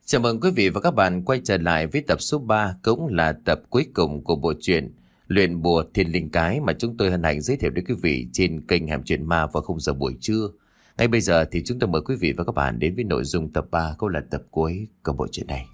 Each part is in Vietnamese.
Chào mừng quý vị và các bạn quay trở lại với tập số 3, cũng là tập cuối cùng của bộ truyện Luyện Bùa Thiên Linh Cái mà chúng tôi hân hạnh giới thiệu đến quý vị trên kênh Hẻm Chuyện Ma vào khung giờ buổi trưa. Ngay bây giờ thì chúng tôi mời quý vị và các bạn đến với nội dung tập 3, cũng là tập cuối của bộ truyện này.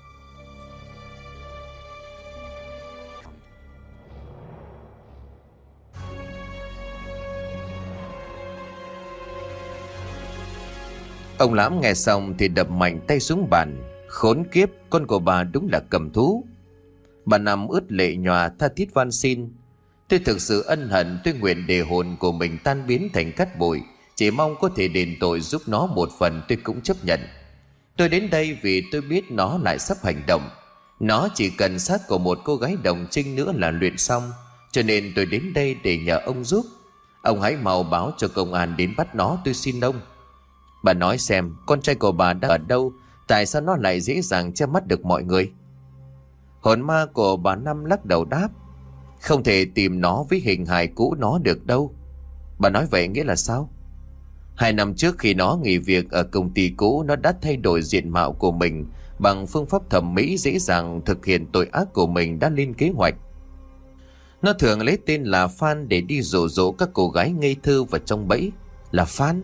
Ông Lãm nghe xong thì đập mạnh tay xuống bàn. Khốn kiếp, con của bà đúng là cầm thú. Bà nằm ướt lệ nhòa tha thiết van xin. Tôi thực sự ân hận, tôi nguyện để hồn của mình tan biến thành cát bụi, chỉ mong có thể đền tội giúp nó một phần tôi cũng chấp nhận. Tôi đến đây vì tôi biết nó lại sắp hành động. Nó chỉ cần xác của một cô gái đồng trinh nữa là luyện xong, cho nên tôi đến đây để nhờ ông giúp. Ông hãy mau báo cho công an đến bắt nó, tôi xin ông. Bà nói xem, con trai của bà đang ở đâu? Tại sao nó lại dễ dàng che mắt được mọi người? Hồn ma của bà Năm lắc đầu đáp: Không thể tìm nó với hình hài cũ nó được đâu. Bà nói vậy nghĩa là sao? 2 năm trước khi nó nghỉ việc ở công ty cũ, nó đã thay đổi diện mạo của mình bằng phương pháp thẩm mỹ, dễ dàng thực hiện tội ác của mình đã lên kế hoạch. Nó thường lấy tên là Phan để đi dụ dỗ các cô gái ngây thơ vào trong bẫy. Là Phan?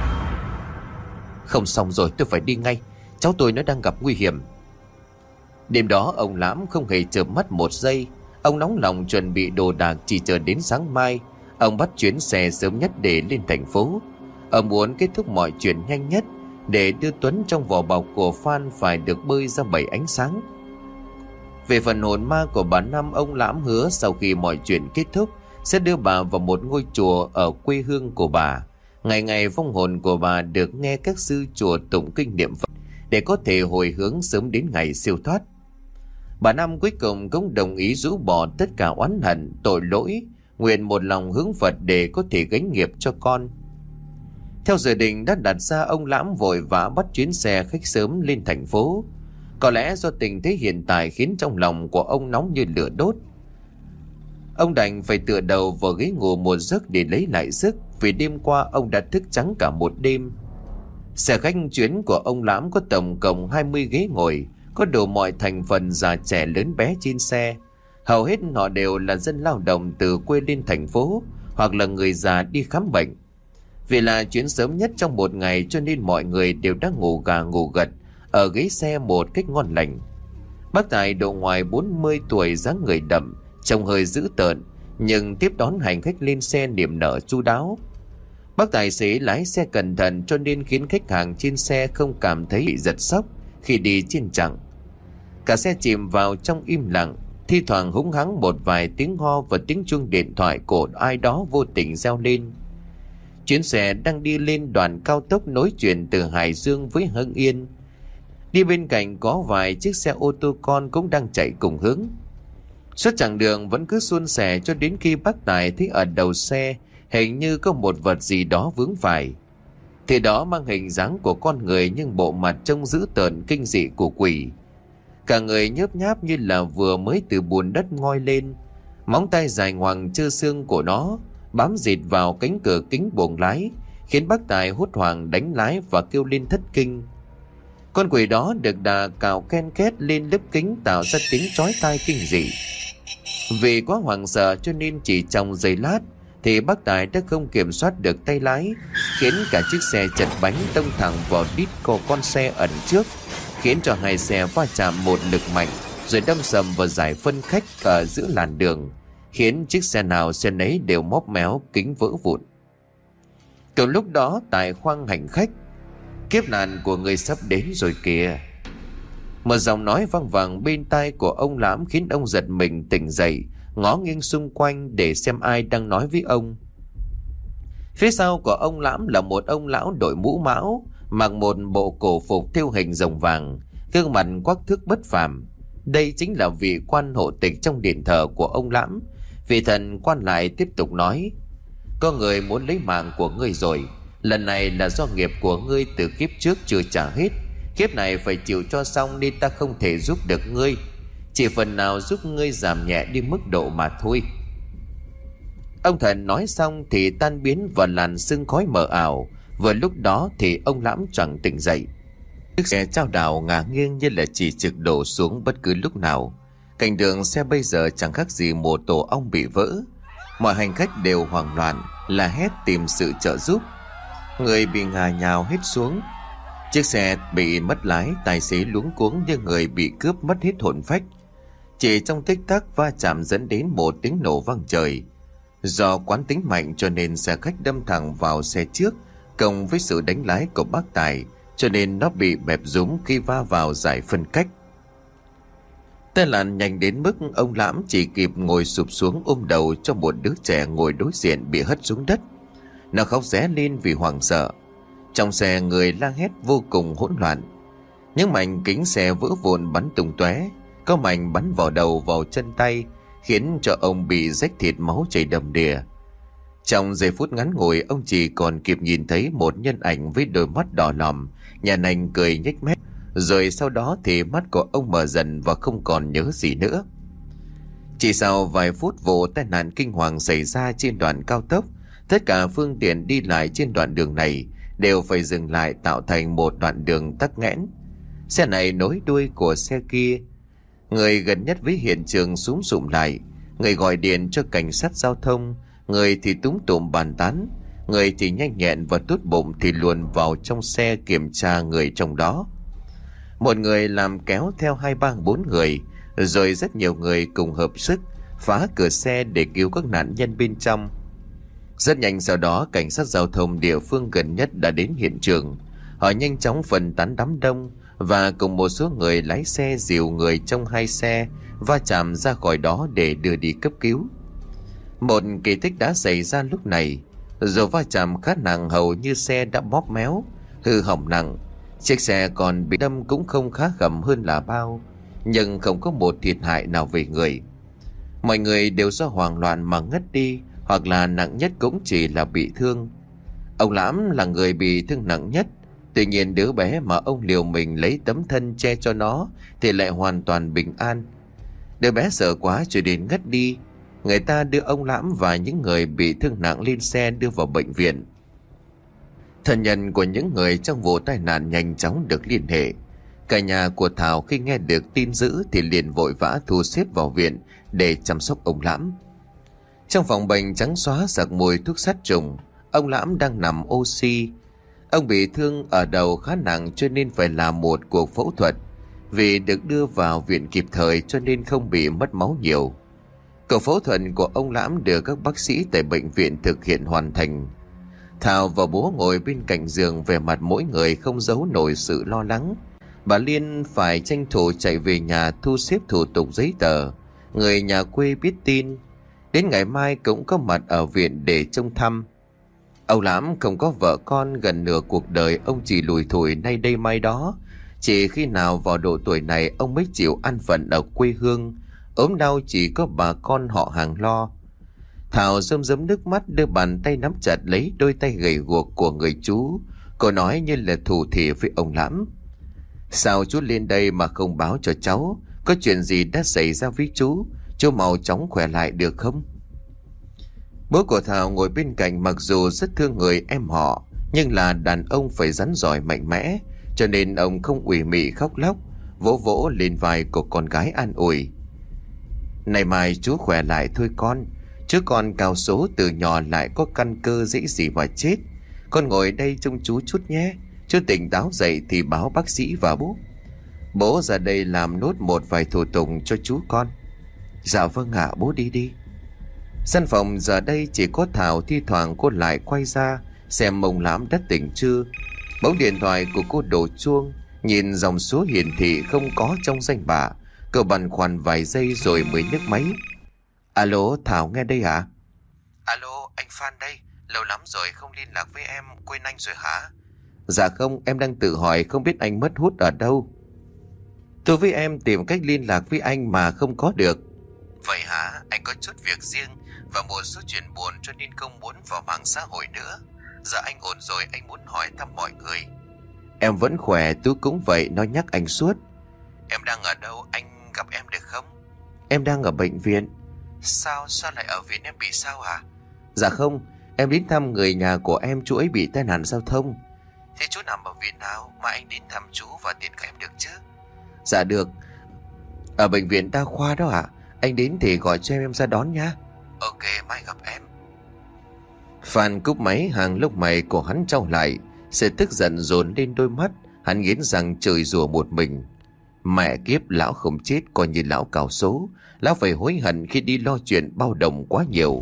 Không xong rồi, tôi phải đi ngay. Cháu tôi nó đang gặp nguy hiểm. Đêm đó ông Lãm không hề chợp mắt một giây. Ông nóng lòng chuẩn bị đồ đạc, chỉ chờ đến sáng mai ông bắt chuyến xe sớm nhất để lên thành phố. Ông muốn kết thúc mọi chuyện nhanh nhất để đưa Tuấn trong vỏ bọc của Phan phải được bơi ra bảy ánh sáng. Về phần hồn ma của bà Năm, ông Lãm hứa sau khi mọi chuyện kết thúc sẽ đưa bà vào một ngôi chùa ở quê hương của bà. Ngày ngày vong hồn của bà được nghe các sư chùa tụng kinh niệm Phật để có thể hồi hướng sớm đến ngày siêu thoát. Bà Năm cuối cùng cũng đồng ý rũ bỏ tất cả oán hận, tội lỗi, nguyện một lòng hướng Phật để có thể gánh nghiệp cho con. Theo dự định đã đặt ra, ông Lãm vội vã bắt chuyến xe khách sớm lên thành phố. Có lẽ do tình thế hiện tại khiến trong lòng của ông nóng như lửa đốt. Ông đành phải tựa đầu vào ghế ngủ một giấc để lấy lại sức, vì đêm qua ông đã thức trắng cả một đêm. Xe khách chuyến của ông Lãm có tổng cộng 20 ghế ngồi, có đủ mọi thành phần già trẻ lớn bé trên xe. Hầu hết họ đều là dân lao động từ quê lên thành phố, hoặc là người già đi khám bệnh. Vì là chuyến sớm nhất trong một ngày cho nên mọi người đều đã ngủ gà ngủ gật ở ghế xe một cách ngon lành. Bác Tài độ ngoài 40 tuổi, dáng người đậm, trông hơi dữ tợn, nhưng tiếp đón hành khách lên xe niềm nở chu đáo. Bác tài xế lái xe cẩn thận cho nên khiến khách hàng trên xe không cảm thấy bị giật sốc khi đi trên chặng. Cả xe chìm vào trong im lặng, thi thoảng húng hắng một vài tiếng ho và tiếng chuông điện thoại của ai đó vô tình reo lên. Chuyến xe đang đi lên đoạn cao tốc nối chuyển từ Hải Dương với Hưng Yên. Đi bên cạnh có vài chiếc xe ô tô con cũng đang chạy cùng hướng. Suốt chặng đường vẫn cứ suôn sẻ cho đến khi bác Tài thấy ở đầu xe hình như có một vật gì đó vướng phải. Thì đó mang hình dáng của con người, nhưng bộ mặt trông dữ tợn kinh dị của quỷ. Cả người nhớp nháp như là vừa mới từ bùn đất ngoi lên. Móng tay dài ngoằng trơ xương của nó bám dịt vào cánh cửa kính buồng lái, khiến bác Tài hốt hoảng đánh lái và kêu lên thất kinh. Con quỷ đó được đà cào ken két lên lớp kính tạo ra tiếng chói tai kinh dị. Vì quá hoảng sợ cho nên chỉ trong giây lát thì bác Tài đã không kiểm soát được tay lái, khiến cả chiếc xe chật bánh tông thẳng vào đít của con xe ẩn trước, khiến cho hai xe va chạm một lực mạnh rồi đâm sầm vào dải phân khách ở giữa làn đường, khiến chiếc xe nào xe nấy đều móp méo, kính vỡ vụn. Cùng lúc đó tại khoang hành khách, kiếp nạn của người sắp đến rồi kìa. Một giọng nói vang vẳng bên tai của ông Lãm khiến ông giật mình tỉnh dậy, ngó nghiêng xung quanh để xem ai đang nói với ông. Phía sau của ông Lãm là một ông lão đội mũ mão, mặc một bộ cổ phục thêu hình rồng vàng, gương mặt quắc thước bất phàm. Đây chính là vị quan hộ tịch trong điện thờ của ông Lãm. Vị thần quan lại tiếp tục nói: Có người muốn lấy mạng của ngươi rồi. Lần này là do nghiệp của ngươi từ kiếp trước chưa trả hết, kiếp này phải chịu cho xong, nên ta không thể giúp được ngươi, chỉ phần nào giúp ngươi giảm nhẹ đi mức độ mà thôi. Ông thần nói xong thì tan biến vào làn sương khói mờ ảo. Vừa lúc đó thì ông Lãm choàng tỉnh dậy. Chiếc xe chao đảo ngả nghiêng như là chỉ trực đổ xuống bất cứ lúc nào. Cảnh đường xe bây giờ chẳng khác gì một tổ ong bị vỡ. Mọi hành khách đều hoảng loạn, la hét tìm sự trợ giúp. Người bị ngả nhào hết xuống. Chiếc xe bị mất lái, tài xế luống cuống như người bị cướp mất hết hồn phách. Chỉ trong tích tắc va chạm dẫn đến một tiếng nổ vang trời. Do quán tính mạnh cho nên xe khách đâm thẳng vào xe trước, cộng với sự đánh lái của bác Tài, cho nên nó bị bẹp rúm khi va vào giải phân cách. Tai nạn nhanh đến mức ông Lãm chỉ kịp ngồi sụp xuống ôm đầu cho một đứa trẻ ngồi đối diện bị hất xuống đất. Nó khóc ré lên vì hoảng sợ. Trong xe người la hét vô cùng hỗn loạn. Những mảnh kính xe vỡ vụn bắn tung tóe, có mảnh bắn vào đầu vào chân tay, khiến cho ông bị rách thịt, máu chảy đầm đìa. Trong giây phút ngắn ngủi, ông chỉ còn kịp nhìn thấy một nhân ảnh với đôi mắt đỏ lòm, nhàn nhành cười nhếch mép. Rồi sau đó thì mắt của ông mở dần và không còn nhớ gì nữa. Chỉ sau vài phút, vụ tai nạn kinh hoàng xảy ra trên đoạn cao tốc. Tất cả phương tiện đi lại trên đoạn đường này đều phải dừng lại, tạo thành một đoạn đường tắc nghẽn. Xe này nối đuôi của xe kia. Người gần nhất với hiện trường xúm xụm lại. Người gọi điện cho cảnh sát giao thông, người thì túm tụm bàn tán, người thì nhanh nhẹn và tốt bụng thì luồn vào trong xe kiểm tra người trong đó. Một người làm kéo theo 2, 3, 4 người, rồi rất nhiều người cùng hợp sức phá cửa xe để cứu các nạn nhân bên trong. Rất nhanh sau đó, cảnh sát giao thông địa phương gần nhất đã đến hiện trường. Họ nhanh chóng phân tán đám đông và cùng một số người lái xe dìu người trong 2 xe va chạm ra khỏi đó để đưa đi cấp cứu. Một kỳ tích đã xảy ra lúc này. Dù va chạm khá nặng, hầu như xe đã bóp méo, hư hỏng nặng. Chiếc xe còn bị đâm cũng không khá khẩm hơn là bao, nhưng không có một thiệt hại nào về người. Mọi người đều do hoảng loạn mà ngất đi, hoặc là nặng nhất cũng chỉ là bị thương. Ông Lãm là người bị thương nặng nhất. Tuy nhiên đứa bé mà ông liều mình lấy tấm thân che cho nó thì lại hoàn toàn bình an. Đứa bé sợ quá cho đến ngất đi. Người ta đưa ông Lãm và những người bị thương nặng lên xe đưa vào bệnh viện. Thân nhân của những người trong vụ tai nạn nhanh chóng được liên hệ. Cả nhà của Thảo khi nghe được tin dữ thì liền vội vã thu xếp vào viện để chăm sóc ông Lãm. Trong phòng bệnh trắng xóa sặc mùi thuốc sát trùng, ông Lãm đang nằm oxy. Ông bị thương ở đầu khá nặng cho nên phải làm một cuộc phẫu thuật. Vì được đưa vào viện kịp thời cho nên không bị mất máu nhiều. Cuộc phẫu thuật của ông Lãm được các bác sĩ tại bệnh viện thực hiện hoàn thành. Thảo và bố ngồi bên cạnh giường, vẻ mặt mỗi người không giấu nổi sự lo lắng. Bà Liên phải tranh thủ chạy về nhà thu xếp thủ tục giấy tờ. Người nhà quê biết tin, đến ngày mai cũng có mặt ở viện để trông thăm. Ông Lãm không có vợ con, gần nửa cuộc đời ông chỉ lủi thủi nay đây mai đó. Chỉ khi nào vào độ tuổi này ông mới chịu an phận ở quê hương. Ốm đau chỉ có bà con họ hàng lo. Thảo rơm rớm nước mắt, đưa bàn tay nắm chặt lấy đôi tay gầy guộc của người chú. Cô nói như là thủ thỉ với ông Lãm: "Sao chú lên đây mà không báo cho cháu? Có chuyện gì đã xảy ra với chú? Chú mau chóng khỏe lại được không?" Bố của Thảo ngồi bên cạnh, mặc dù rất thương người em họ, nhưng là đàn ông phải rắn giỏi mạnh mẽ, cho nên ông không ủy mị khóc lóc, vỗ vỗ lên vai của con gái an ủi: "Này mai chú khỏe lại thôi con. Chứ con cao số từ nhỏ lại có căn cơ, dễ gì mà chết. Con ngồi đây trông chú chút nhé. Chú tỉnh táo dậy thì báo bác sĩ và bố. Bố ra đây làm nốt một vài thủ tục cho chú con." "Dạ vâng ạ, bố đi đi." Căn phòng giờ đây chỉ có Thảo, thi thoảng cô lại quay ra xem ông Lãm đã tỉnh chưa. Bỗng điện thoại của cô đổ chuông, nhìn dòng số hiển thị không có trong danh bạ. Cô băn khoăn vài giây rồi mới nhấc máy. "Alo, Thảo nghe đây hả?" "Alo, anh Phan đây. Lâu lắm rồi không liên lạc với em, quên anh rồi hả?" "Dạ không, em đang tự hỏi không biết anh mất hút ở đâu. Tôi với em tìm cách liên lạc với anh mà không có được." "Vậy hả? Anh có chút việc riêng và một số chuyện buồn cho nên không muốn vào mạng xã hội nữa. Giờ anh ổn rồi, anh muốn hỏi thăm mọi người." "Em vẫn khỏe, Tú cũng vậy, nó nhắc anh suốt." "Em đang ở đâu? Anh gặp em được không?" "Em đang ở bệnh viện." Sao lại ở viện, em bị sao hả?" "Dạ không, em đến thăm người nhà của em, chú ấy bị tai nạn giao thông." Thế chú nằm ở viện nào mà anh đến thăm chú và tiện các em được chứ? Dạ được. Ở bệnh viện đa khoa đó ạ. Anh đến thì gọi cho em ra đón nha. Ok, mai gặp em. Phan cúp máy, hàng lông mày của hắn trao lại, sự tức giận dồn lên đôi mắt. Hắn nghiến răng chửi rủa một mình. Mẹ kiếp, lão không chết coi như lão cào số. Lão phải hối hận khi đi lo chuyện bao đồng quá nhiều.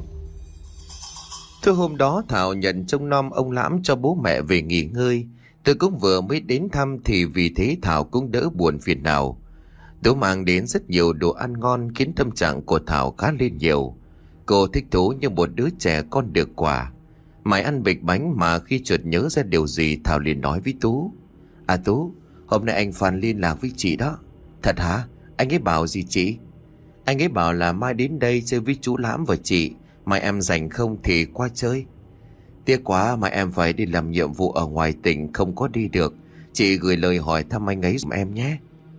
Thôi hôm đó Thảo nhận trông nom ông Lãm cho bố mẹ về nghỉ ngơi. Tôi cũng vừa mới đến thăm thì vì thế Thảo cũng đỡ buồn phiền nào. Tú mang đến rất nhiều đồ ăn ngon khiến tâm trạng của Thảo khá lên nhiều. Cô thích thú như một đứa trẻ con được quà. Mày ăn bịch bánh mà khi chợt nhớ ra điều gì Thảo liền nói với Tú. À Tú, hôm nay anh Phan liên lạc với chị đó. Thật hả? Anh ấy bảo gì chị? Anh ấy bảo là mai đến đây chơi với chú Lãm và chị. Mai em rảnh không thì qua chơi. Tiếc quá mà em phải đi làm nhiệm vụ ở ngoài tỉnh không có đi được. Chị gửi lời hỏi thăm anh ấy giùm em nhé.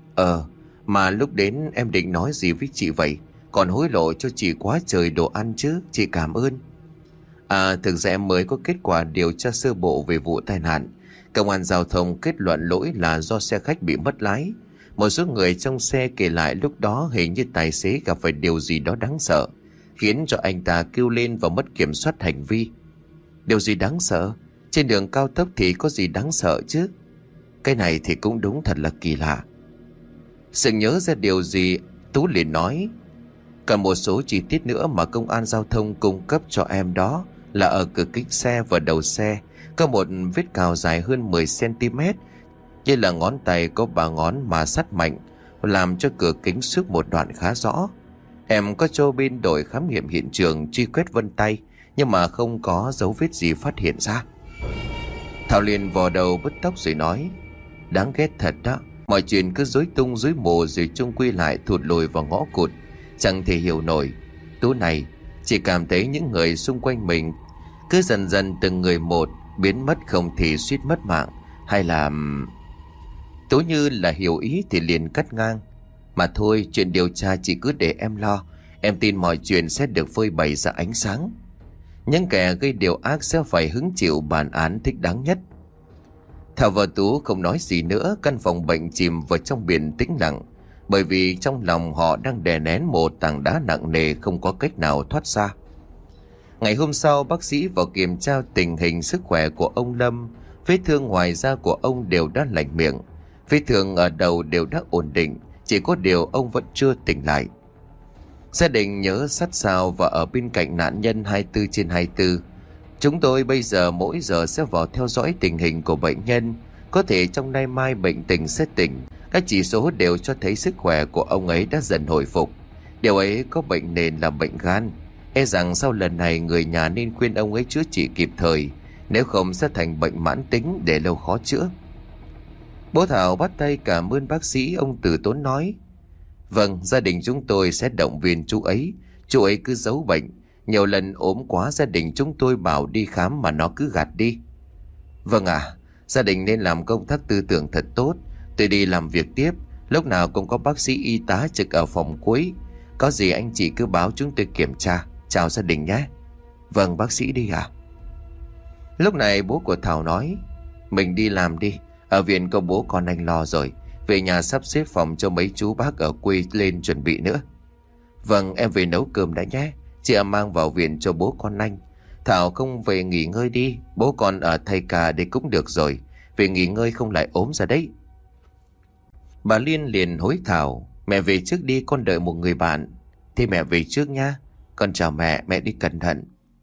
Mà lúc đến em định nói gì với chị vậy? Còn hối lộ cho chị quá trời đồ ăn chứ. Chị cảm ơn. Thực ra em mới có kết quả điều tra sơ bộ về vụ tai nạn. Công an giao thông kết luận lỗi là do xe khách bị mất lái. Một số người trong xe kể lại lúc đó hình như tài xế gặp phải điều gì đó đáng sợ, khiến cho anh ta kêu lên và mất kiểm soát hành vi. Điều gì đáng sợ? Trên đường cao tốc thì có gì đáng sợ chứ? Cái này thì cũng đúng thật là kỳ lạ. Sự nhớ ra điều gì, Tú liền nói. Còn một số chi tiết nữa mà công an giao thông cung cấp cho em đó là ở cửa kính xe và đầu xe có một vết cào dài hơn 10cm, như là ngón tay có 3 ngón mà sắt mạnh, làm cho cửa kính xước một đoạn khá rõ. Em có cho bên đội khám nghiệm hiện trường truy quét vân tay, nhưng mà không có dấu vết gì phát hiện ra. Thảo liền vò đầu bứt tóc rồi nói. Đáng ghét thật đó. Mọi chuyện cứ rối tung rối mù rồi chung quy lại thụt lùi vào ngõ cụt. Chẳng thể hiểu nổi. Tú này, chỉ cảm thấy những người xung quanh mình cứ dần dần từng người một biến mất, không thì suýt mất mạng. Hay là... Tú như là hiểu ý thì liền cắt ngang. Mà thôi, chuyện điều tra chỉ cứ để em lo. Em tin mọi chuyện sẽ được phơi bày ra ánh sáng. Những kẻ gây điều ác sẽ phải hứng chịu bản án thích đáng nhất. Thảo và Tú không nói gì nữa. Căn phòng bệnh chìm vào trong biển tĩnh lặng, bởi vì trong lòng họ đang đè nén một tảng đá nặng nề không có cách nào thoát ra. Ngày hôm sau, bác sĩ vào kiểm tra tình hình sức khỏe của ông Lâm. Vết thương ngoài da của ông đều đã lành miệng, vết thương ở đầu đều đã ổn định, chỉ có điều ông vẫn chưa tỉnh lại. Gia đình nhớ sát sao và ở bên cạnh nạn nhân 24/24. Chúng tôi bây giờ mỗi giờ sẽ vào theo dõi tình hình của bệnh nhân. Có thể trong nay mai bệnh tình sẽ tỉnh. Các chỉ số đều cho thấy sức khỏe của ông ấy đã dần hồi phục. Điều ấy có bệnh nền là bệnh gan. E rằng sau lần này người nhà nên khuyên ông ấy chữa trị kịp thời, nếu không sẽ thành bệnh mãn tính để lâu khó chữa. Bố Thảo bắt tay cảm ơn bác sĩ. Ông từ tốn nói. Vâng, gia đình chúng tôi sẽ động viên chú ấy. Chú ấy cứ giấu bệnh. Nhiều lần ốm quá gia đình chúng tôi bảo đi khám mà nó cứ gạt đi. Vâng ạ, gia đình nên làm công tác tư tưởng thật tốt. Tôi đi làm việc tiếp. Lúc nào cũng có bác sĩ y tá trực ở phòng cuối. Có gì anh chị cứ báo chúng tôi kiểm tra. Chào gia đình nhé. Vâng bác sĩ đi ạ. Lúc này bố của Thảo nói. Mình đi làm đi. Ở viện có bố con anh lo rồi. Về nhà sắp xếp phòng cho mấy chú bác ở quê lên chuẩn bị nữa. Vâng, em về nấu cơm đã nhé. Chị mang vào viện cho bố con anh. Thảo không về nghỉ ngơi đi. Bố con ở thay ca đây cũng được rồi. Về nghỉ ngơi không lại ốm ra đấy. Bà Liên liền hối Thảo. Mẹ về trước đi, con đợi một người bạn. Thế mẹ về trước nha. Con chào mẹ, mẹ đi cẩn thận.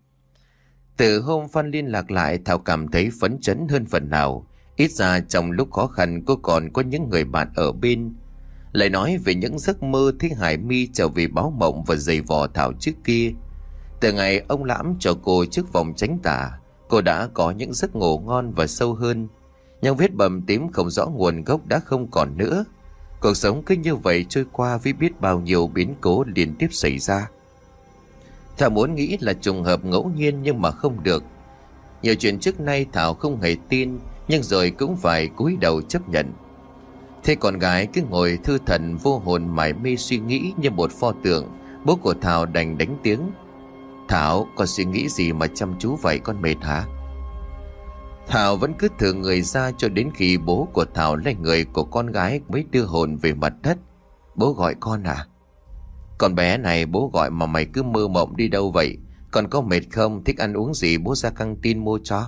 Từ hôm Phan liên lạc lại, Thảo cảm thấy phấn chấn hơn phần nào. Ít ra trong lúc khó khăn cô còn có những người bạn ở bên. Lại nói về những giấc mơ thấy Hải My trở về báo mộng và giày vò Thảo trước kia. Từ ngày ông Lãm cho cô chiếc vòng tránh tà, cô đã có những giấc ngủ ngon và sâu hơn. Nhưng vết bầm tím không rõ nguồn gốc đã không còn nữa. Cuộc sống cứ như vậy trôi qua với biết bao nhiêu biến cố liên tiếp xảy ra. Thảo muốn nghĩ là trùng hợp ngẫu nhiên nhưng mà không được. Nhiều chuyện trước nay Thảo không hề tin, nhưng rồi cũng phải cúi đầu chấp nhận. Thế con gái cứ ngồi thư thần vô hồn mải mê suy nghĩ như một pho tượng. Bố của Thảo đành đánh tiếng. Thảo, con suy nghĩ gì mà chăm chú vậy, con mệt hả? Thảo vẫn cứ thử người ra cho đến khi bố của Thảo lấy người của con gái mới đưa hồn về mặt đất. Bố gọi con à? Con bé này bố gọi mà mày cứ mơ mộng đi đâu vậy? Con có mệt không? Thích ăn uống gì bố ra căng tin mua cho.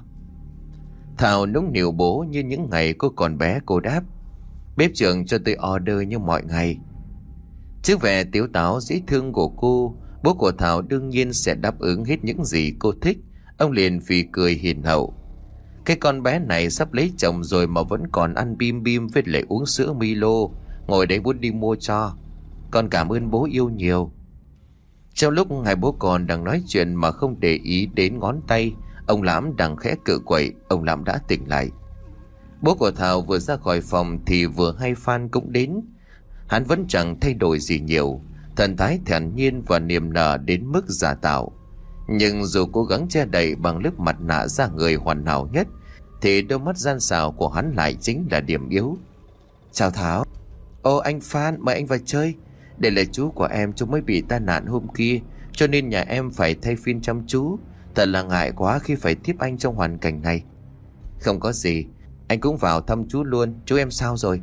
Thảo nũng nịu bố như những ngày cô còn bé. Cô đáp: bếp trưởng cho tôi order như mọi ngày. Trước vẻ tiếu táo dễ thương của cô, bố của Thảo đương nhiên sẽ đáp ứng hết những gì cô thích. Ông liền phì cười hiền hậu. Cái con bé này sắp lấy chồng rồi mà vẫn còn ăn bim bim với lại uống sữa Milo. Ngồi đấy bố đi mua cho. Con cảm ơn bố yêu nhiều. Trong lúc hai bố con đang nói chuyện mà không để ý đến ngón tay, ông Lãm đang khẽ cự quậy. Ông Lãm đã tỉnh lại. Bố của Thảo vừa ra khỏi phòng thì vừa hay Phan cũng đến. Hắn vẫn chẳng thay đổi gì nhiều, thần thái thản nhiên và niềm nở đến mức giả tạo. Nhưng dù cố gắng che đậy bằng lớp mặt nạ da người hoàn hảo nhất, thì đôi mắt gian xảo của hắn lại chính là điểm yếu. Chào Thảo. Ô anh Phan, mời anh vào chơi. Đây là chú của em, chú mới bị tai nạn hôm kia, cho nên nhà em phải thay phiên chăm chú. Thật là ngại quá khi phải tiếp anh trong hoàn cảnh này. Không có gì, anh cũng vào thăm chú luôn. Chú em sao rồi?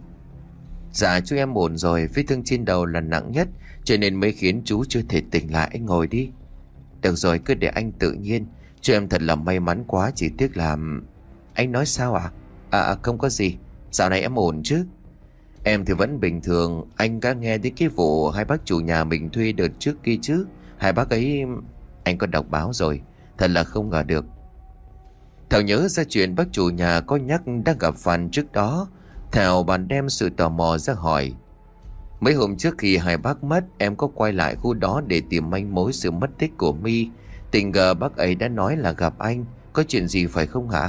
Dạ chú em ổn rồi, vết thương trên đầu là nặng nhất, cho nên mới khiến chú chưa thể tỉnh lại. Anh ngồi đi. Được rồi, cứ để anh tự nhiên. Chú em thật là may mắn quá, chỉ tiếc là... Anh nói sao ạ? Không có gì. Dạo này em ổn chứ? Em thì vẫn bình thường. Anh đã nghe đến cái vụ hai bác chủ nhà mình thuê đợt trước kia chứ? Hai bác ấy... Anh có đọc báo rồi. Thật là không ngờ được. Thảo nhớ ra chuyện bác chủ nhà có nhắc đang gặp Phan trước đó. Thảo bàn đem sự tò mò ra hỏi: mấy hôm trước khi hai bác mất, em có quay lại khu đó để tìm manh mối sự mất tích của My. Tình ngờ bác ấy đã nói là gặp anh. Có chuyện gì phải không hả?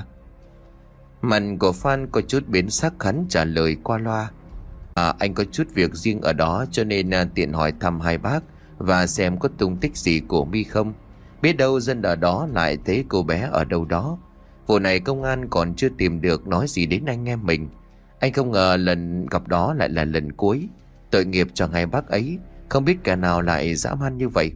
Mặt của Phan có chút biến sắc, hắn trả lời qua loa: anh có chút việc riêng ở đó, cho nên tiện hỏi thăm hai bác và xem có tung tích gì của My không. Biết đâu dân ở đó lại thấy cô bé ở đâu đó. Vụ này công an còn chưa tìm được nói gì đến anh em mình. Anh không ngờ lần gặp đó lại là lần cuối. Tội nghiệp cho hai bác ấy, không biết kẻ nào lại dã man như vậy.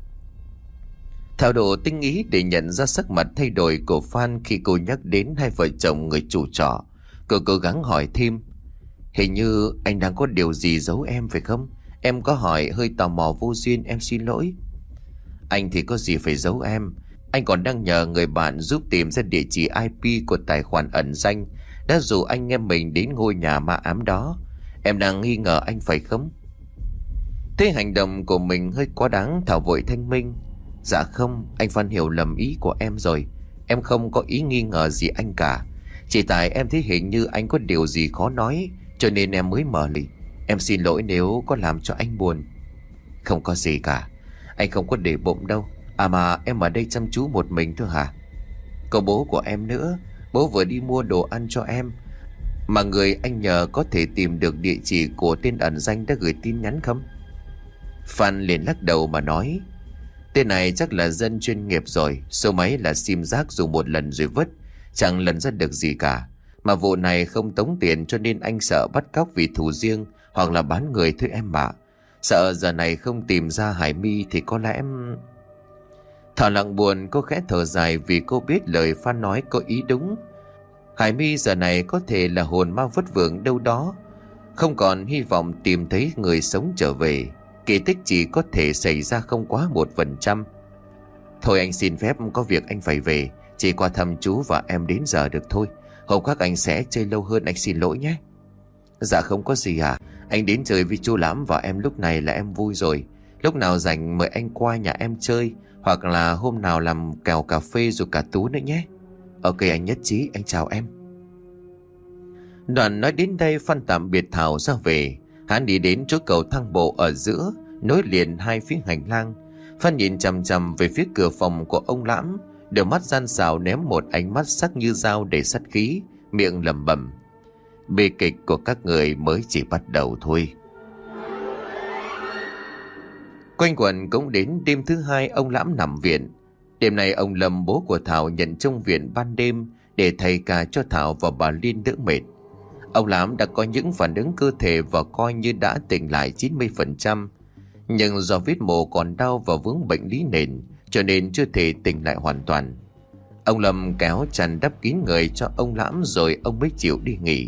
Thảo đủ tinh ý để nhận ra sắc mặt thay đổi của Phan khi cô nhắc đến hai vợ chồng người chủ trọ. Cô cố gắng hỏi thêm: hình như anh đang có điều gì giấu em phải không? Em có hỏi hơi tò mò vô duyên, em xin lỗi. Anh thì có gì phải giấu em. Anh còn đang nhờ người bạn giúp tìm ra địa chỉ IP của tài khoản ẩn danh đã rủ anh em mình đến ngôi nhà ma ám đó. Em đang nghi ngờ anh phải không? Thế hành động của mình hơi quá đáng, Thảo vội thanh minh: dạ không, anh Phan hiểu lầm ý của em rồi. Em không có ý nghi ngờ gì anh cả. Chỉ tại em thấy hình như anh có điều gì khó nói, cho nên em mới mở lời. Em xin lỗi nếu có làm cho anh buồn. Không có gì cả, anh không có để bụng đâu. Mà em ở đây chăm chú một mình thôi hả? Có bố của em nữa. Bố vừa đi mua đồ ăn cho em. Mà người anh nhờ có thể tìm được địa chỉ của tên ẩn danh đã gửi tin nhắn không? Phan liền lắc đầu mà nói: tên này chắc là dân chuyên nghiệp rồi. Số máy là sim rác dùng một lần rồi vứt, chẳng lần ra được gì cả. Mà vụ này không tống tiền, cho nên anh sợ bắt cóc vì thù riêng hoặc là bán người thôi em ạ. Sợ giờ này không tìm ra Hải My thì có lẽ em... Thảo lặng buồn, cô khẽ thở dài vì cô biết lời Phan nói có ý đúng. Hải My giờ này có thể là hồn ma vất vưởng đâu đó, không còn hy vọng tìm thấy người sống trở về. Kỳ tích chỉ có thể xảy ra không quá 1%. Thôi anh xin phép, có việc anh phải về. Chỉ qua thăm chú và em đến giờ được thôi. Hôm khác anh sẽ chơi lâu hơn, anh xin lỗi nhé. Dạ không có gì à. Anh đến chơi với chú Lãm và em lúc này là em vui rồi. Lúc nào rảnh mời anh qua nhà em chơi, hoặc là hôm nào làm kèo cà phê rồi cả Tú nữa nhé. Ok anh nhất trí, anh chào em. Đoàn nói đến đây Phan tạm biệt Thảo ra về. Hắn đi đến chỗ cầu thang bộ ở giữa, nối liền hai phía hành lang. Phan nhìn chằm chằm về phía cửa phòng của ông Lãm, đôi mắt gian xảo ném một ánh mắt sắc như dao đầy sát khí, miệng lẩm bẩm: bi kịch của các người mới chỉ bắt đầu thôi. Quanh quẩn cũng đến đêm thứ hai ông Lãm nằm viện. Đêm nay ông Lâm, bố của Thảo, nhận trông viện ban đêm để thầy cả cho Thảo và bà Liên đỡ mệt. Ông Lãm đã có những phản ứng cơ thể và coi như đã tỉnh lại 90%. Nhưng do vết mổ còn đau và vướng bệnh lý nền, cho nên chưa thể tỉnh lại hoàn toàn. Ông Lâm kéo chăn đắp kín người cho ông Lãm rồi ông mới chịu đi nghỉ.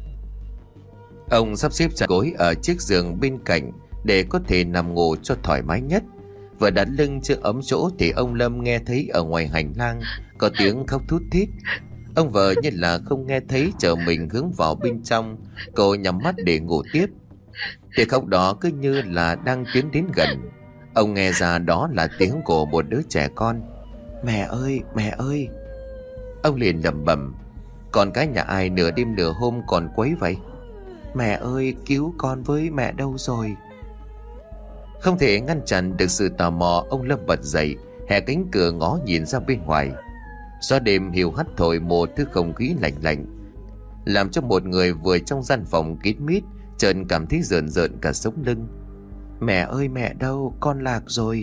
Ông sắp xếp chăn gối ở chiếc giường bên cạnh để có thể nằm ngủ cho thoải mái nhất. Vừa đặt lưng chưa ấm chỗ thì ông Lâm nghe thấy ở ngoài hành lang có tiếng khóc thút thít. Ông vợ như là không nghe thấy, chờ mình hướng vào bên trong. Cô nhắm mắt để ngủ tiếp. Tiếng khóc đó cứ như là đang tiến đến gần. Ông nghe ra đó là tiếng của một đứa trẻ con. Mẹ ơi, mẹ ơi. Ông liền lẩm bẩm. Con cái nhà ai nửa đêm nửa hôm còn quấy vậy? Mẹ ơi, cứu con với, mẹ đâu rồi? Không thể ngăn chặn được sự tò mò, ông Lâm bật dậy, hé cánh cửa ngó nhìn ra bên ngoài. Gió đêm hiu hắt thổi một thứ không khí lạnh lạnh, làm cho một người vừa trong gian phòng kín mít chợt cảm thấy rợn rợn cả sống lưng. Mẹ ơi, mẹ đâu? Con lạc rồi.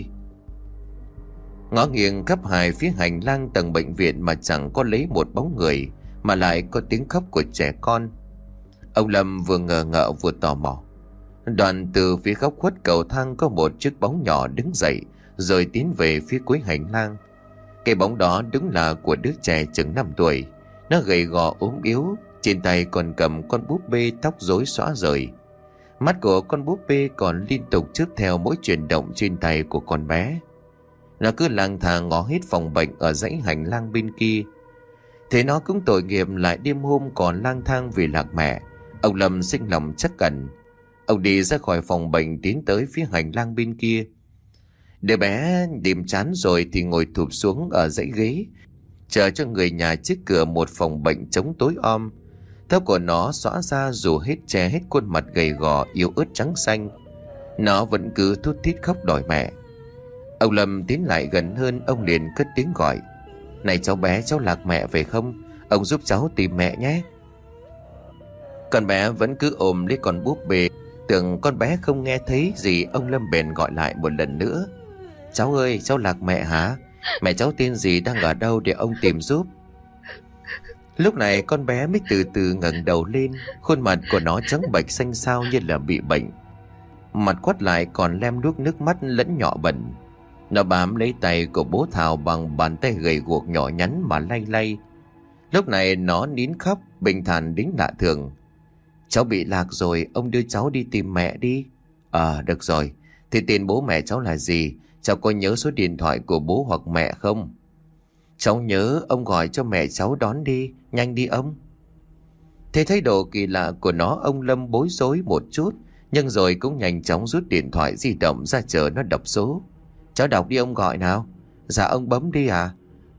Ngó nghiêng khắp hai phía hành lang tầng bệnh viện mà chẳng có lấy một bóng người, mà lại có tiếng khóc của trẻ con. Ông Lâm vừa ngờ ngợ vừa tò mò. Đoạn từ phía góc khuất cầu thang có một chiếc bóng nhỏ đứng dậy rồi tiến về phía cuối hành lang. Cái bóng đó đúng là của đứa trẻ chừng 5 tuổi. Nó gầy gò ốm yếu, trên tay còn cầm con búp bê tóc rối xõa rời. Mắt của con búp bê còn liên tục chớp theo mỗi chuyển động trên tay của con bé. Nó cứ lang thang ngó hết phòng bệnh ở dãy hành lang bên kia. Thế nó cũng tội nghiệp, lại đêm hôm còn lang thang vì lạc mẹ. Ông Lâm sinh lòng chắc cẩn. Ông đi ra khỏi phòng bệnh tiến tới phía hành lang bên kia. Đứa bé điểm chán rồi thì ngồi thụp xuống ở dãy ghế, chờ cho người nhà trước cửa một phòng bệnh trống tối om. Tóc của nó xõa ra dù hết che hết khuôn mặt gầy gò yếu ớt trắng xanh. Nó vẫn cứ thút thít khóc đòi mẹ. Ông Lâm tiến lại gần hơn, ông liền cất tiếng gọi. Này cháu bé, cháu lạc mẹ phải không? Ông giúp cháu tìm mẹ nhé. Con bé vẫn cứ ôm lấy con búp bê. Tưởng con bé không nghe thấy gì, ông Lâm bèn gọi lại một lần nữa. Cháu ơi, cháu lạc mẹ hả? Mẹ cháu tên gì, đang ở đâu để ông tìm giúp? Lúc này con bé mới từ từ ngẩng đầu lên. Khuôn mặt của nó trắng bệch xanh xao như là bị bệnh. Mặt quắt lại còn lem luốc nước mắt lẫn nhỏ bẩn. Nó bám lấy tay của bố Thảo bằng bàn tay gầy guộc nhỏ nhắn mà lay lay. Lúc này nó nín khóc bình thản đến lạ thường. Cháu bị lạc rồi, ông đưa cháu đi tìm mẹ đi. Được rồi. Thì tên bố mẹ cháu là gì? Cháu có nhớ số điện thoại của bố hoặc mẹ không? Cháu nhớ, ông gọi cho mẹ cháu đón đi. Nhanh đi ông. Thế thái độ kỳ lạ của nó, ông Lâm bối rối một chút, nhưng rồi cũng nhanh chóng rút điện thoại di động ra chờ nó đọc số. Cháu đọc đi, ông gọi nào. Dạ ông bấm đi à?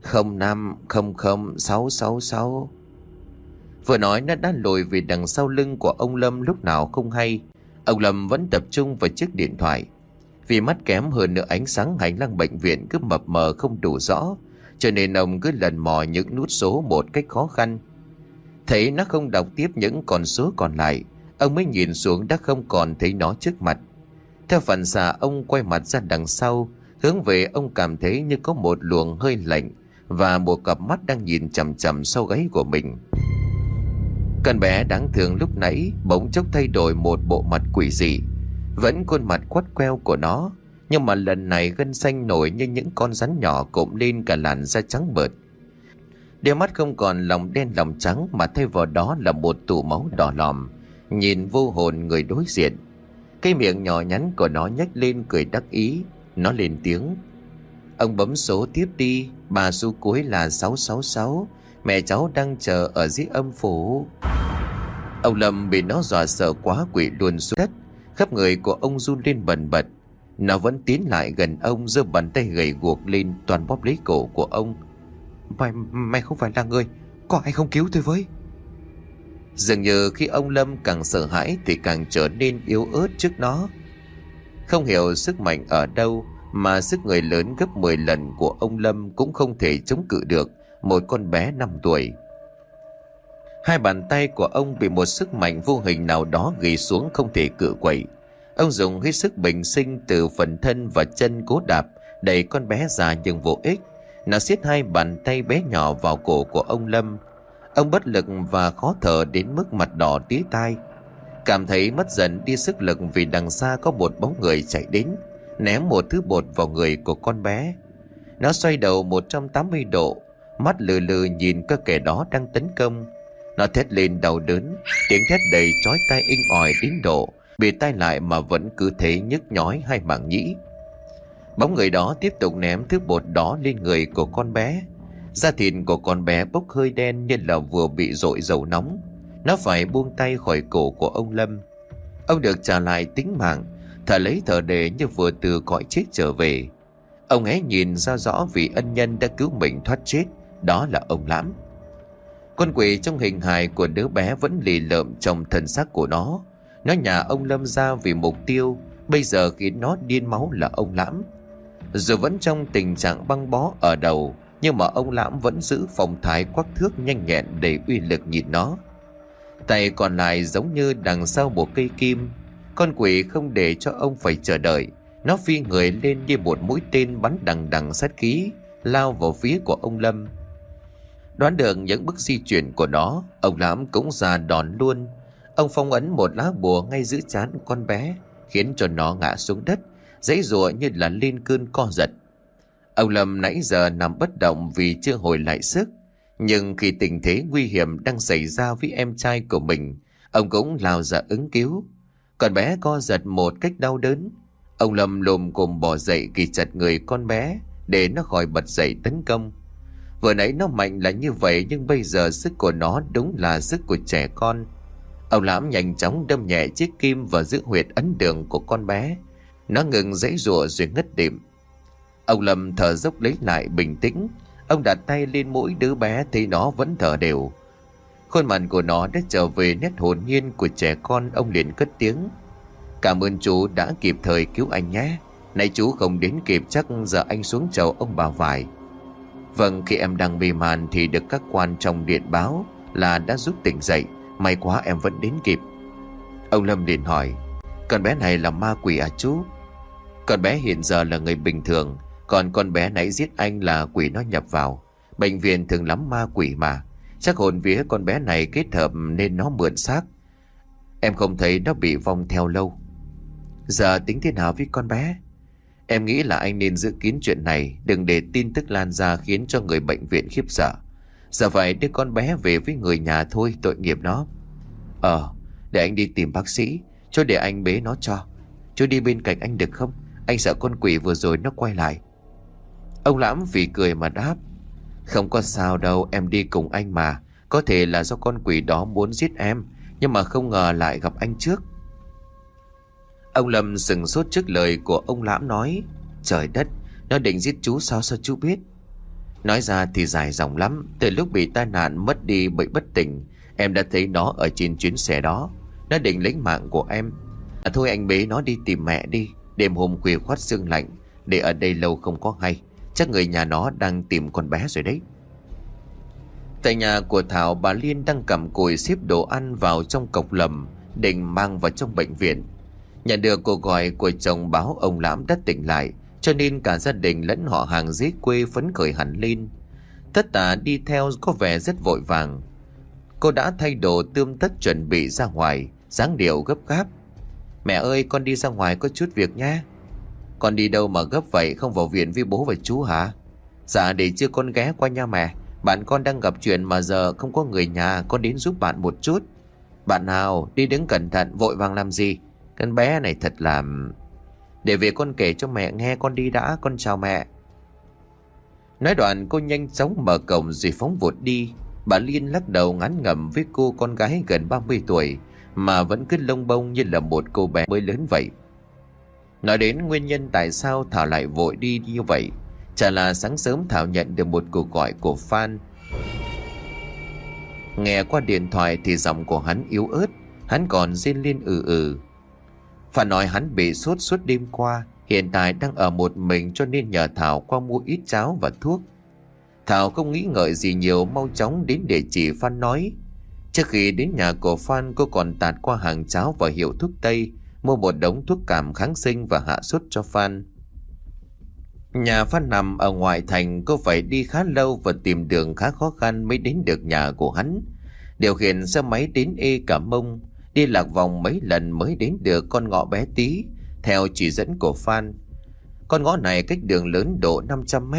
0500 666. Vừa nói nó đã lùi về đằng sau lưng của ông Lâm lúc nào không hay. Ông Lâm vẫn tập trung vào chiếc điện thoại. Vì mắt kém hơn nữa, ánh sáng hành lang bệnh viện cứ mập mờ không đủ rõ, cho nên ông cứ lần mò những nút số một cách khó khăn. Thấy nó không đọc tiếp những con số còn lại, ông mới nhìn xuống đã không còn thấy nó trước mặt. Theo phản xạ, ông quay mặt ra đằng sau, hướng về. Ông cảm thấy như có một luồng hơi lạnh và một cặp mắt đang nhìn chằm chằm sau gáy của mình. Con bé đáng thương lúc nãy bỗng chốc thay đổi một bộ mặt quỷ dị. Vẫn khuôn mặt quắt queo của nó, nhưng mà lần này gân xanh nổi như những con rắn nhỏ cụm lên cả làn da trắng bợt. Đôi mắt không còn lòng đen lòng trắng, mà thay vào đó là một tụ máu đỏ lòm, nhìn vô hồn người đối diện. Cái miệng nhỏ nhắn của nó nhếch lên cười đắc ý. Nó lên tiếng. Ông bấm số tiếp đi. 3 số cuối là 666. Mẹ cháu đang chờ ở dưới âm phủ. Ông Lâm bị nó dọa sợ quá, quỵ luôn xuống đất. Khắp người của ông run lên bần bật. Nó vẫn tiến lại gần ông, giơ bàn tay gầy guộc lên toàn bóp lấy cổ của ông. Mày không phải là người, có ai không cứu tôi với? Dường như khi ông Lâm càng sợ hãi thì càng trở nên yếu ớt trước nó. Không hiểu sức mạnh ở đâu mà sức người lớn gấp 10 lần của ông Lâm cũng không thể chống cự được một con bé 5 tuổi. Hai bàn tay của ông bị một sức mạnh vô hình nào đó ghi xuống không thể cự quậy. Ông dùng hết sức bình sinh từ phần thân và chân cố đạp đẩy con bé ra nhưng vô ích. Nó siết hai bàn tay bé nhỏ vào cổ của ông Lâm. Ông bất lực và khó thở đến mức mặt đỏ tía tai. Cảm thấy mất dần đi sức lực vì đằng xa có một bóng người chạy đến, ném một thứ bột vào người của con bé. Nó xoay đầu 180 độ, mắt lừ lừ nhìn các kẻ đó đang tấn công. Nó thét lên đau đớn, tiếng thét đầy chói tai inh ỏi đến độ bịt tai lại mà vẫn cứ thế nhức nhói hai màng nhĩ. Bóng người đó tiếp tục ném thứ bột đó lên người của con bé. Da thịt của con bé bốc hơi đen như là vừa bị dội dầu nóng. Nó phải buông tay khỏi cổ của ông Lâm. Ông được trả lại tính mạng, thở lấy thở để như vừa từ cõi chết trở về. Ông ấy nhìn ra rõ vị ân nhân đã cứu mình thoát chết, đó là ông Lãm. Con quỷ trong hình hài của đứa bé vẫn lì lợm trong thân xác của nó. Nó nhả ông Lâm ra vì mục tiêu bây giờ khiến nó điên máu là ông Lãm. Dù vẫn trong tình trạng băng bó ở đầu, nhưng mà ông Lãm vẫn giữ phong thái quắc thước nhanh nhẹn để uy lực nhìn nó. Tay còn lại giống như đằng sau một cây kim. Con quỷ không để cho ông phải chờ đợi, nó phi người lên như một mũi tên bắn đằng đằng sát khí, lao vào phía của ông Lâm. Đoán được những bước di chuyển của nó, ông Lãm cũng ra đòn luôn. Ông phong ấn một lá bùa ngay giữa trán con bé, khiến cho nó ngã xuống đất, giãy giụa như là lên cơn co giật. Ông Lâm nãy giờ nằm bất động vì chưa hồi lại sức, nhưng khi tình thế nguy hiểm đang xảy ra với em trai của mình, ông cũng lao ra ứng cứu. Con bé co giật một cách đau đớn. Ông Lâm lồm cồm bò dậy ghi chặt người con bé để nó khỏi bật dậy tấn công. Vừa nãy nó mạnh là như vậy, nhưng bây giờ sức của nó đúng là sức của trẻ con. Ông Lãm nhanh chóng đâm nhẹ chiếc kim vào giữa huyệt ấn đường của con bé. Nó ngừng giãy giụa rồi ngất lịm. Ông Lâm thở dốc lấy lại bình tĩnh. Ông đặt tay lên mũi đứa bé thấy nó vẫn thở đều. Khuôn mặt của nó đã trở về nét hồn nhiên của trẻ con. Ông liền cất tiếng: "Cảm ơn chú đã kịp thời cứu anh nhé. Nãy chú không đến kịp chắc giờ anh xuống chầu ông bà vải." "Vâng, khi em đang mê man thì được các quan trong điện báo là đã giúp tỉnh dậy. May quá em vẫn đến kịp." Ông Lâm liền hỏi: "Con bé này là ma quỷ à chú?" "Con bé hiện giờ là người bình thường, còn con bé nãy giết anh là quỷ nó nhập vào. Bệnh viện thường lắm ma quỷ mà. Chắc hồn vía con bé này kết hợp nên nó mượn xác. Em không thấy nó bị vong theo lâu." "Giờ tính thế nào với con bé?" "Em nghĩ là anh nên giữ kín chuyện này, đừng để tin tức lan ra khiến cho người bệnh viện khiếp sợ. Giờ phải đưa con bé về với người nhà thôi, tội nghiệp nó." Để anh đi tìm bác sĩ. Chú để anh bế nó cho. Chú đi bên cạnh anh được không? Anh sợ con quỷ vừa rồi nó quay lại." Ông Lãm phì cười mà đáp: "Không có sao đâu, em đi cùng anh mà. Có thể là do con quỷ đó muốn giết em, nhưng mà không ngờ lại gặp anh trước." Ông Lâm sừng sốt trước lời của ông Lãm nói: "Trời đất, nó định giết chú sao chú biết?" Nói ra thì dài dòng lắm. Từ lúc bị tai nạn mất đi bởi bất tỉnh, em đã thấy nó ở trên chuyến xe đó. Nó định lấy mạng của em. Thôi anh bế nó đi tìm mẹ đi. Đêm hôm khuya khoắt sương lạnh, để ở đây lâu không có hay. Chắc người nhà nó đang tìm con bé rồi đấy." Tại nhà của Thảo, bà Liên đang cầm cùi xếp đồ ăn vào trong cọc lầm định mang vào trong bệnh viện. Nhận được cuộc gọi của chồng báo ông Lãm đã tỉnh lại, cho nên cả gia đình lẫn họ hàng dưới quê phấn khởi hẳn lên. Tất tả đi theo có vẻ rất vội vàng. Cô đã thay đồ tươm tất chuẩn bị ra ngoài, dáng điệu gấp gáp: "Mẹ ơi, con đi ra ngoài có chút việc nhé." "Con đi đâu mà gấp vậy, không vào viện với bố và chú hả?" "Dạ, để chưa con ghé qua nha mẹ. Bạn con đang gặp chuyện mà giờ không có người nhà, con đến giúp bạn một chút." "Bạn nào? Đi đứng cẩn thận, vội vàng làm gì? Con bé này thật là..." "Để về con kể cho mẹ nghe, con đi đã, con chào mẹ." Nói đoạn cô nhanh chóng mở cổng rồi phóng vụt đi. Bà Liên lắc đầu ngán ngẩm với cô con gái gần 30 tuổi mà vẫn cứ lông bông như là một cô bé mới lớn vậy. Nói đến nguyên nhân tại sao Thảo lại vội đi như vậy, chả là sáng sớm Thảo nhận được một cuộc gọi của Phan. Nghe qua điện thoại thì giọng của hắn yếu ớt, hắn còn rên lên Phan nói hắn bị sốt suốt đêm qua, hiện tại đang ở một mình cho nên nhờ Thảo qua mua ít cháo và thuốc. Thảo không nghĩ ngợi gì nhiều, mau chóng đến địa chỉ Phan nói. Trước khi đến nhà của Phan, cô còn tạt qua hàng cháo và hiệu thuốc Tây, mua một đống thuốc cảm kháng sinh và hạ sốt cho Phan. Nhà Phan nằm ở ngoại thành, cô phải đi khá lâu và tìm đường khá khó khăn mới đến được nhà của hắn. Điều khiển xe máy đến ê cả mông, đi lạc vòng mấy lần mới đến được con ngõ bé tí theo chỉ dẫn của Phan. Con ngõ này cách đường lớn độ 500 mét,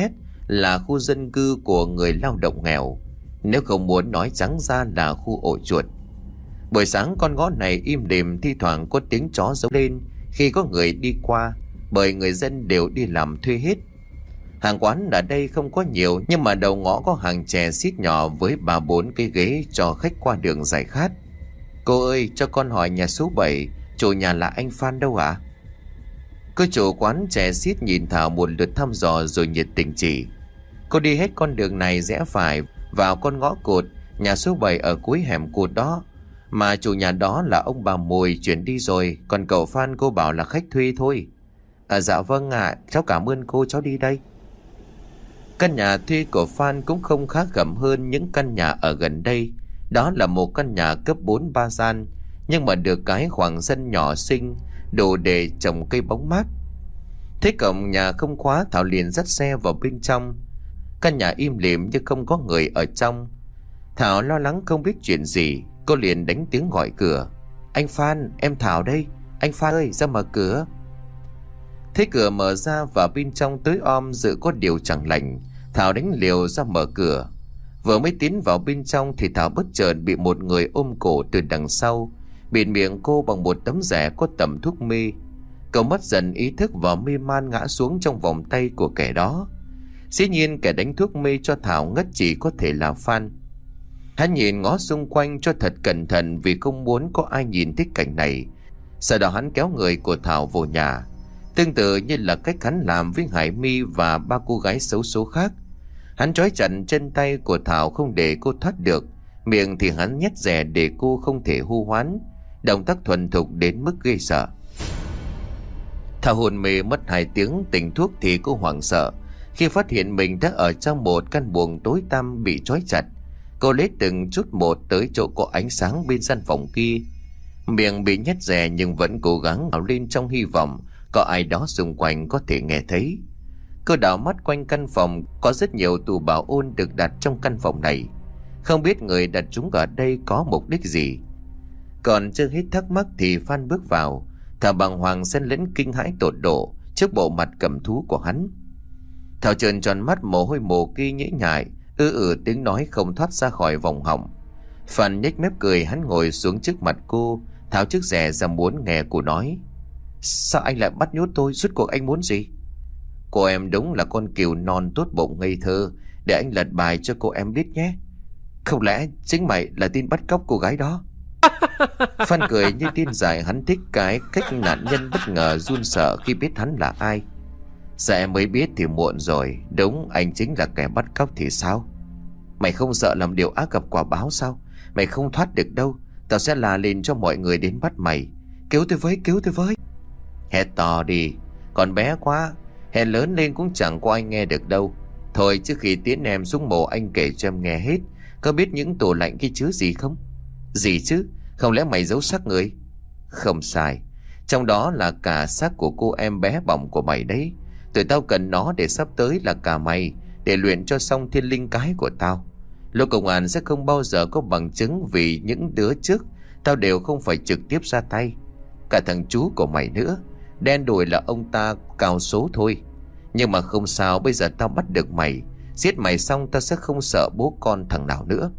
là khu dân cư của người lao động nghèo, nếu không muốn nói trắng ra là khu ổ chuột. Buổi sáng con ngõ này im lìm, thi thoảng có tiếng chó rống lên khi có người đi qua, bởi người dân đều đi làm thuê hết. Hàng quán ở đây không có nhiều, nhưng mà đầu ngõ có hàng chè xít nhỏ với 3-4 cái ghế cho khách qua đường giải khát. Cô ơi, cho con hỏi nhà số 7, chủ nhà là anh Phan đâu ạ? Cô chủ quán chè xít nhìn Thảo một lượt thăm dò rồi nhiệt tình chỉ. Cô đi hết con đường này rẽ phải vào con ngõ cụt, nhà số 7 ở cuối hẻm cụt đó. Mà chủ nhà đó là ông bà Mùi chuyển đi rồi, còn cậu Phan cô bảo là khách thuê thôi. Dạ vâng ạ, cháu cảm ơn cô, cháu đi đây. Căn nhà thuê của Phan cũng không khá khẩm hơn những căn nhà ở gần đây. Đó là một căn nhà cấp 4 3 gian, nhưng mà được cái khoảng sân nhỏ xinh, đủ để trồng cây bóng mát. Thấy cổng nhà không khóa, Thảo liền dắt xe vào bên trong. Căn nhà im lìm nhưng không có người ở trong. Thảo lo lắng không biết chuyện gì, cô liền đánh tiếng gọi cửa. Anh Phan, em Thảo đây. Anh Phan ơi, ra mở cửa. Thấy cửa mở ra và bên trong tối om dự có điều chẳng lành, Thảo đánh liều ra mở cửa. Vừa mới tiến vào bên trong thì Thảo bất chợt bị một người ôm cổ từ đằng sau, bịt miệng cô bằng một tấm rẻ có tẩm thuốc mê. Cậu mất dần ý thức và mê man ngã xuống trong vòng tay của kẻ đó. Dĩ nhiên kẻ đánh thuốc mê cho Thảo ngất chỉ có thể là Phan. Hắn nhìn ngó xung quanh cho thật cẩn thận vì không muốn có ai nhìn thấy cảnh này. Sau đó hắn kéo người của Thảo vào nhà, tương tự như là cách hắn làm với Hải My và 3 cô gái xấu số khác. Hắn trói chặt chân tay của Thảo không để cô thoát được, miệng thì hắn nhét rẻ để cô không thể hô hoán, động tác thuần thục đến mức ghê sợ. Thảo hồn mê mất 2 tiếng, tỉnh thuốc thì cô hoảng sợ khi phát hiện mình đã ở trong một căn buồng tối tăm bị trói chặt. Cô lấy từng chút một tới chỗ có ánh sáng bên gian phòng kia, miệng bị nhét rẻ nhưng vẫn cố gắng ngào lên trong hy vọng có ai đó xung quanh có thể nghe thấy. Cô đảo mắt quanh căn phòng, có rất nhiều tủ bảo ôn được đặt trong căn phòng này. Không biết người đặt chúng ở đây có mục đích gì. Còn chưa hết thắc mắc thì Phan bước vào, Thảo bàng hoàng xen lẫn kinh hãi tột độ trước bộ mặt cầm thú của hắn. Thảo trợn tròn mắt, mồ hôi mồ kia nhễ nhại, tiếng nói không thoát ra khỏi vòng họng. Phan nhếch mép cười, hắn ngồi xuống trước mặt cô, tháo chiếc rẻ ra muốn nghe cô nói. Sao anh lại bắt nhốt tôi, rốt cuộc anh muốn gì? Cô em đúng là con cừu non tốt bụng ngây thơ, để anh lật bài cho cô em biết nhé. Không lẽ chính mày là tin bắt cóc cô gái đó? Phan cười như điên dại, hắn thích cái cách nạn nhân bất ngờ run sợ khi biết hắn là ai. Giờ em mới biết thì muộn rồi, đúng anh chính là kẻ bắt cóc thì sao? Mày không sợ làm điều ác gặp quả báo sao? Mày không thoát được đâu, tao sẽ la lên cho mọi người đến bắt mày. Cứu tôi với, cứu tôi với. Hét to đi, còn bé quá, hét lớn lên cũng chẳng có ai nghe được đâu. Thôi trước khi tiến em xuống mộ anh kể cho em nghe hết. Có biết những tủ lạnh kia chứa gì không? Gì chứ? Không lẽ mày giấu xác người? Không sai, trong đó là cả xác của cô em bé bỏng của mày đấy. Tụi tao cần nó để sắp tới là cả mày, để luyện cho xong thiên linh cái của tao. Lúc công an sẽ không bao giờ có bằng chứng, vì những đứa trước tao đều không phải trực tiếp ra tay. Cả thằng chú của mày nữa, đen đủi là ông ta cao số thôi. Nhưng mà không sao, bây giờ tao bắt được mày, giết mày xong tao sẽ không sợ bố con thằng nào nữa.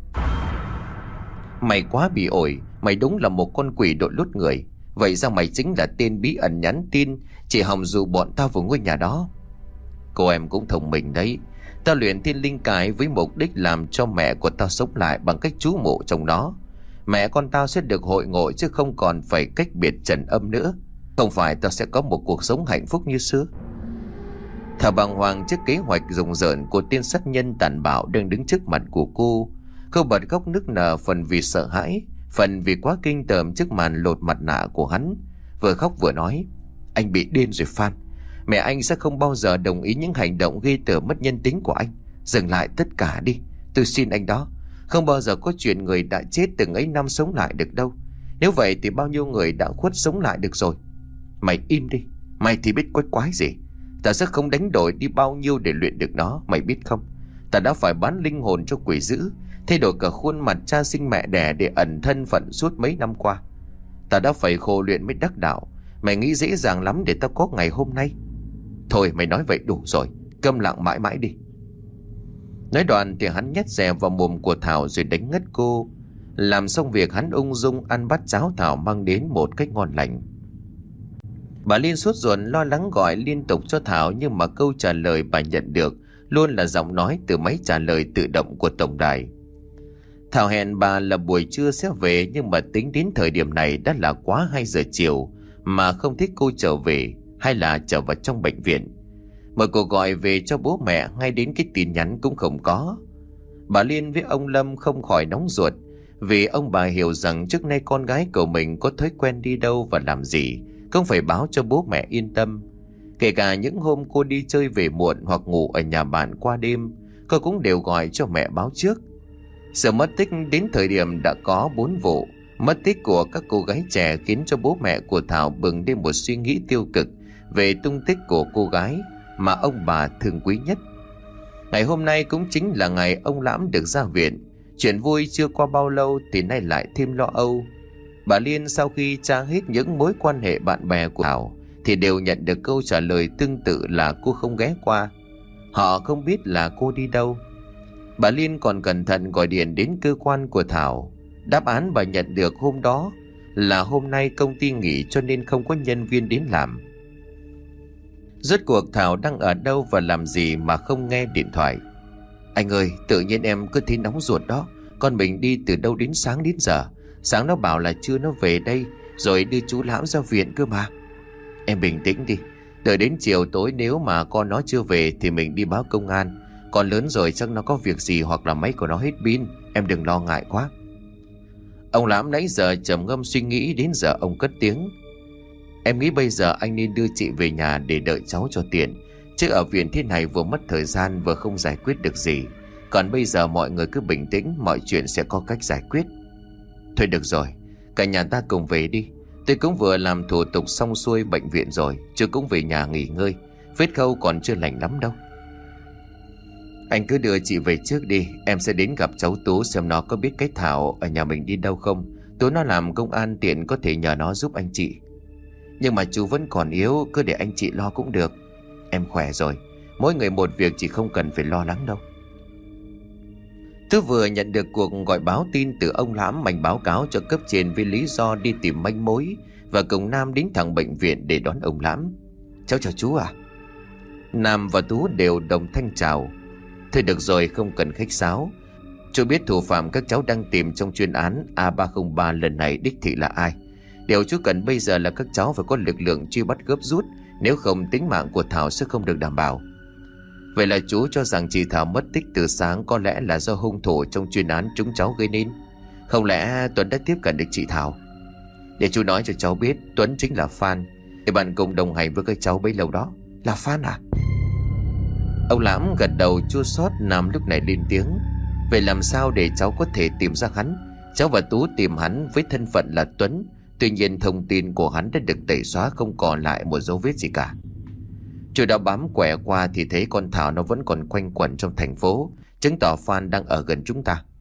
Mày quá bị ổi, mày đúng là một con quỷ đội lốt người. Vậy ra mày chính là tên bí ẩn nhắn tin chỉ hòng dụ bọn tao vào ngôi nhà đó. Cô em cũng thông minh đấy. Tao luyện thiên linh cái với mục đích làm cho mẹ của tao sống lại bằng cách trú mộ trong nó. Mẹ con tao sẽ được hội ngộ chứ không còn phải cách biệt trần âm nữa. Không phải tao sẽ có một cuộc sống hạnh phúc như xưa. Thảo bàng hoàng trước kế hoạch rùng rợn của tên sát nhân tàn bạo đang đứng trước mặt của cô. Cô bật khóc nức nở, phần vì sợ hãi, phần vì quá kinh tởm trước màn lột mặt nạ của hắn. Vừa khóc vừa nói. Anh bị điên rồi Phan. Mẹ anh sẽ không bao giờ đồng ý những hành động gây tởm mất nhân tính của anh. Dừng lại tất cả đi, tôi xin anh đó. Không bao giờ có chuyện người đã chết từng ấy năm sống lại được đâu. Nếu vậy thì bao nhiêu người đã khuất sống lại được rồi. Mày im đi, mày thì biết quái quái gì. Ta sẽ không đánh đổi đi bao nhiêu để luyện được nó, mày biết không? Ta đã phải bán linh hồn cho quỷ dữ, thay đổi cả khuôn mặt cha sinh mẹ đẻ để ẩn thân phận suốt mấy năm qua. Ta đã phải khổ luyện mới đắc đạo. Mày nghĩ dễ dàng lắm để tao có ngày hôm nay? Thôi mày nói vậy đủ rồi, câm lặng mãi mãi đi. Nói đoạn thì hắn nhét dè vào mồm của Thảo rồi đánh ngất cô. Làm xong việc, hắn ung dung ăn bát cháo Thảo mang đến một cách ngon lành. Bà Liên sốt ruột lo lắng gọi liên tục cho Thảo, nhưng mà câu trả lời bà nhận được luôn là giọng nói từ máy trả lời tự động của tổng đài. Thảo hẹn bà là buổi trưa sẽ về, nhưng mà tính đến thời điểm này đã là quá 2 giờ chiều mà không thấy cô trở về hay là trở vào trong bệnh viện. Một cuộc gọi về cho bố mẹ, ngay đến cái tin nhắn cũng không có. Bà Liên với ông Lâm không khỏi nóng ruột, vì ông bà hiểu rằng trước nay con gái của mình có thói quen đi đâu và làm gì không phải báo cho bố mẹ yên tâm. Kể cả những hôm cô đi chơi về muộn hoặc ngủ ở nhà bạn qua đêm, cô cũng đều gọi cho mẹ báo trước. Sự mất tích đến thời điểm đã có 4 vụ mất tích của các cô gái trẻ khiến cho bố mẹ của Thảo bừng lên một suy nghĩ tiêu cực về tung tích của cô gái mà ông bà thương quý nhất. Ngày hôm nay cũng chính là ngày ông Lãm được ra viện. Chuyện vui chưa qua bao lâu thì nay lại thêm lo âu. Bà Liên sau khi tra hết những mối quan hệ bạn bè của Thảo thì đều nhận được câu trả lời tương tự là cô không ghé qua. Họ không biết là cô đi đâu. Bà Liên còn cẩn thận gọi điện đến cơ quan của Thảo. Đáp án bà nhận được hôm đó là hôm nay công ty nghỉ cho nên không có nhân viên đến làm. Rốt cuộc Thảo đang ở đâu và làm gì mà không nghe điện thoại? Anh ơi, tự nhiên em cứ thấy nóng ruột đó. Con mình đi từ đâu đến sáng đến giờ. Sáng nó bảo là trưa nó về đây rồi đưa chú Lãm ra viện cơ mà. Em bình tĩnh đi, đợi đến chiều tối nếu mà con nó chưa về thì mình đi báo công an. Con lớn rồi chắc nó có việc gì hoặc là máy của nó hết pin, em đừng lo ngại quá. Ông Lãm nãy giờ trầm ngâm suy nghĩ, đến giờ ông cất tiếng. Em nghĩ bây giờ anh nên đưa chị về nhà để đợi cháu cho tiện, chứ ở viện thế này vừa mất thời gian vừa không giải quyết được gì. Còn bây giờ mọi người cứ bình tĩnh, mọi chuyện sẽ có cách giải quyết. Thôi được rồi, cả nhà ta cùng về đi. Tôi cũng vừa làm thủ tục xong xuôi bệnh viện rồi, chứ cũng về nhà nghỉ ngơi. Vết khâu còn chưa lành lắm đâu. Anh cứ đưa chị về trước đi, em sẽ đến gặp cháu Tú xem nó có biết cái Thảo ở nhà mình đi đâu không. Tú nó làm công an tiện có thể nhờ nó giúp anh chị. Nhưng mà chú vẫn còn yếu, cứ để anh chị lo cũng được. Em khỏe rồi, mỗi người một việc, chị không cần phải lo lắng đâu. Tú vừa nhận được cuộc gọi báo tin từ ông Lãm, mạnh báo cáo cho cấp trên với lý do đi tìm manh mối, và cùng Nam đến thẳng bệnh viện để đón ông Lãm. Cháu chào chú à? Nam và Tú đều đồng thanh chào. Thôi được rồi, không cần khách sáo. Chú biết thủ phạm các cháu đang tìm trong chuyên án A303 lần này đích thị là ai. Điều chú cần bây giờ là các cháu phải có lực lượng truy bắt gấp rút, nếu không tính mạng của Thảo sẽ không được đảm bảo. Vậy là chú cho rằng chị Thảo mất tích từ sáng có lẽ là do hung thủ trong chuyên án chúng cháu gây nên. Không lẽ Tuấn đã tiếp cận được chị Thảo? Để chú nói cho cháu biết, Tuấn chính là Phan, để bạn cùng đồng hành với các cháu bấy lâu đó. Là Phan à? Ông Lãm gật đầu chua xót. Nam lúc này lên tiếng. Vậy làm sao để cháu có thể tìm ra hắn? Cháu và Tú tìm hắn với thân phận là Tuấn, tuy nhiên thông tin của hắn đã được tẩy xóa, không còn lại một dấu vết gì cả. Chú đã bám quẻ qua thì thấy con Thảo nó vẫn còn quanh quẩn trong thành phố, chứng tỏ Phan đang ở gần chúng ta.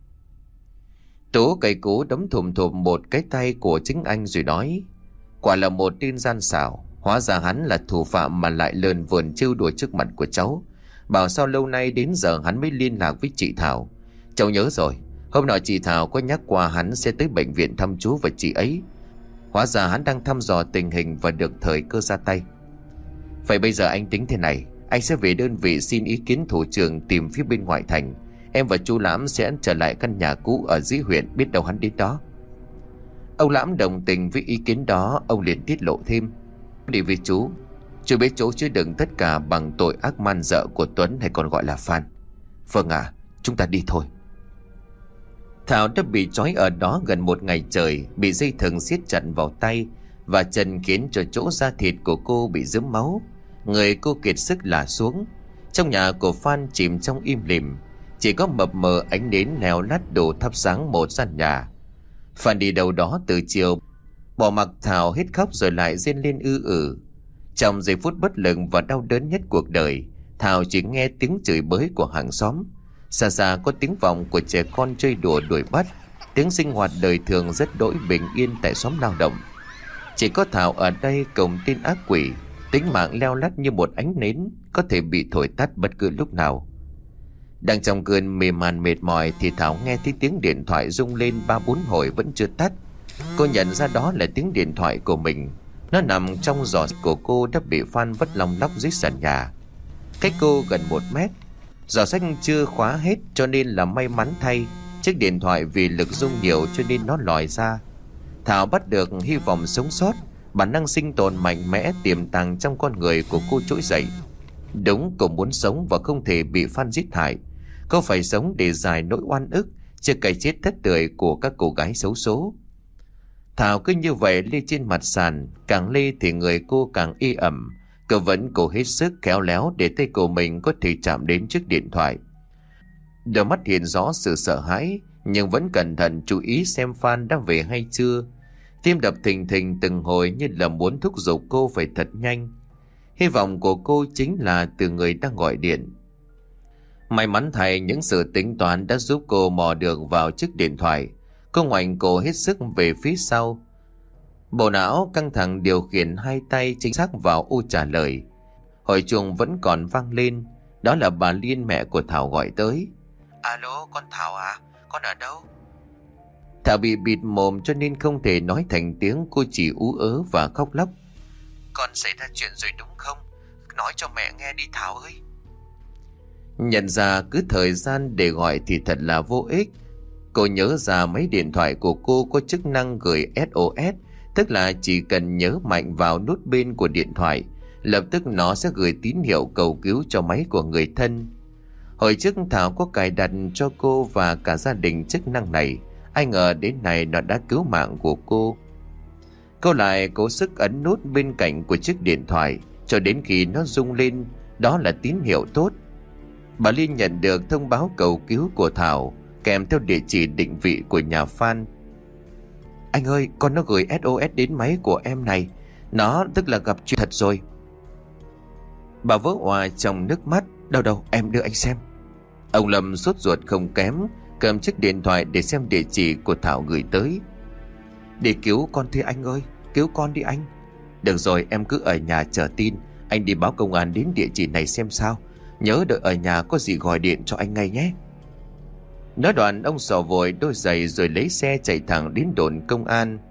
Tú cày cú đấm thùm thùm một cái tay của chính anh rồi nói. Quả là một tin gian xảo. Hóa ra hắn là thủ phạm mà lại lờn vờn trêu đùa trước mặt của cháu. Bảo sao lâu nay đến giờ hắn mới liên lạc với chị Thảo. Cháu nhớ rồi, hôm nọ chị Thảo có nhắc qua hắn sẽ tới bệnh viện thăm chú và chị ấy. Hóa ra hắn đang thăm dò tình hình và được thời cơ ra tay. Vậy bây giờ anh tính thế này, anh sẽ về đơn vị xin ý kiến thủ trưởng tìm phía bên ngoại thành. Em và chú Lãm sẽ trở lại căn nhà cũ ở dưới huyện, biết đâu hắn đến đó. Ông Lãm đồng tình với ý kiến đó. Ông liền tiết lộ thêm. Đi với chú biết chỗ chứa đựng tất cả bằng tội ác man dợ của Tuấn, hay còn gọi là Phan. Vâng ạ, chúng ta đi thôi. Thảo đã bị trói ở đó gần 1 ngày trời, bị dây thừng siết chặt vào tay và chân, khiến cho chỗ da thịt của cô bị rớm máu. Người cô kiệt sức lả xuống. Trong nhà của Phan chìm trong im lìm, chỉ có mập mờ ánh nến leo lắt đủ thắp sáng một gian nhà. Phan đi đâu đó từ chiều, bỏ mặc Thảo hết khóc rồi lại rên lên ư ử. Trong giây phút bất lực và đau đớn nhất cuộc đời, Thảo chỉ nghe tiếng chửi bới của hàng xóm. Xa xa có tiếng vọng của trẻ con chơi đùa đuổi bắt, tiếng sinh hoạt đời thường rất đỗi bình yên tại xóm lao động. Chỉ có Thảo ở đây cùng tin ác quỷ, tính mạng leo lắt như một ánh nến, có thể bị thổi tắt bất cứ lúc nào. Đang trong cơn mê man mệt mỏi thì Thảo nghe thấy tiếng điện thoại rung lên 3-4 hồi vẫn chưa tắt. Cô nhận ra đó là tiếng điện thoại của mình. Nó nằm trong giỏ của cô đã bị Phan vứt lông lóc dưới sàn nhà, cách cô gần 1 mét. Giỏ sách chưa khóa hết, cho nên là may mắn thay chiếc điện thoại vì lực rung nhiều cho nên nó lòi ra. Thảo bắt được hy vọng sống sót. Bản năng sinh tồn mạnh mẽ tiềm tàng trong con người của cô trỗi dậy. Đúng, cô muốn sống và không thể bị Phan giết hại. Cô phải sống để giải nỗi oan ức trước cái chết thất tưởi của các cô gái xấu số. Thảo cứ như vậy lê trên mặt sàn. Càng lê thì người cô càng y ẩm. Cô vẫn cố hết sức khéo léo để tay của mình có thể chạm đến chiếc điện thoại. Đôi mắt hiện rõ sự sợ hãi, nhưng vẫn cẩn thận chú ý xem Phan đã về hay chưa. Tim đập thình thình từng hồi như là muốn thúc giục cô phải thật nhanh. Hy vọng của cô chính là từ người đang gọi điện. May mắn thay, những sự tính toán đã giúp cô mò được vào chiếc điện thoại. Cô ngoảnh cổ hết sức về phía sau. Bộ não căng thẳng điều khiển hai tay chính xác vào ô trả lời. Hồi chuông vẫn còn vang lên. Đó là bà Liên, mẹ của Thảo gọi tới. Alo, con Thảo à? Con ở đâu? Thảo bị bịt mồm cho nên không thể nói thành tiếng. Cô chỉ ú ớ và khóc lóc. Con xảy ra chuyện rồi đúng không? Nói cho mẹ nghe đi Thảo ơi. Nhận ra cứ thời gian để gọi thì thật là vô ích. Cô nhớ ra máy điện thoại của cô có chức năng gửi SOS, tức là chỉ cần nhớ mạnh vào nút bên của điện thoại, lập tức nó sẽ gửi tín hiệu cầu cứu cho máy của người thân. Hồi trước Thảo có cài đặt cho cô và cả gia đình chức năng này. Ai ngờ đến nay nó đã cứu mạng của cô. Cô lại cố sức ấn nút bên cạnh của chiếc điện thoại cho đến khi nó rung lên. Đó là tín hiệu tốt. Bà Liên nhận được thông báo cầu cứu của Thảo kèm theo địa chỉ định vị của nhà Phan. Anh ơi, con nó gửi SOS đến máy của em này. Nó tức là gặp chuyện thật rồi. Bà vỡ òa trong nước mắt. Đâu em đưa anh xem. Ông Lâm sốt ruột không kém, cầm chiếc điện thoại để xem địa chỉ của Thảo gửi tới. Để cứu con thôi anh ơi, cứu con đi anh. Được rồi, em cứ ở nhà chờ tin. Anh đi báo công an đến địa chỉ này xem sao. Nhớ đợi ở nhà, có gì gọi điện cho anh ngay nhé. Nói đoạn ông xỏ vội đôi giày rồi lấy xe chạy thẳng đến đồn công an.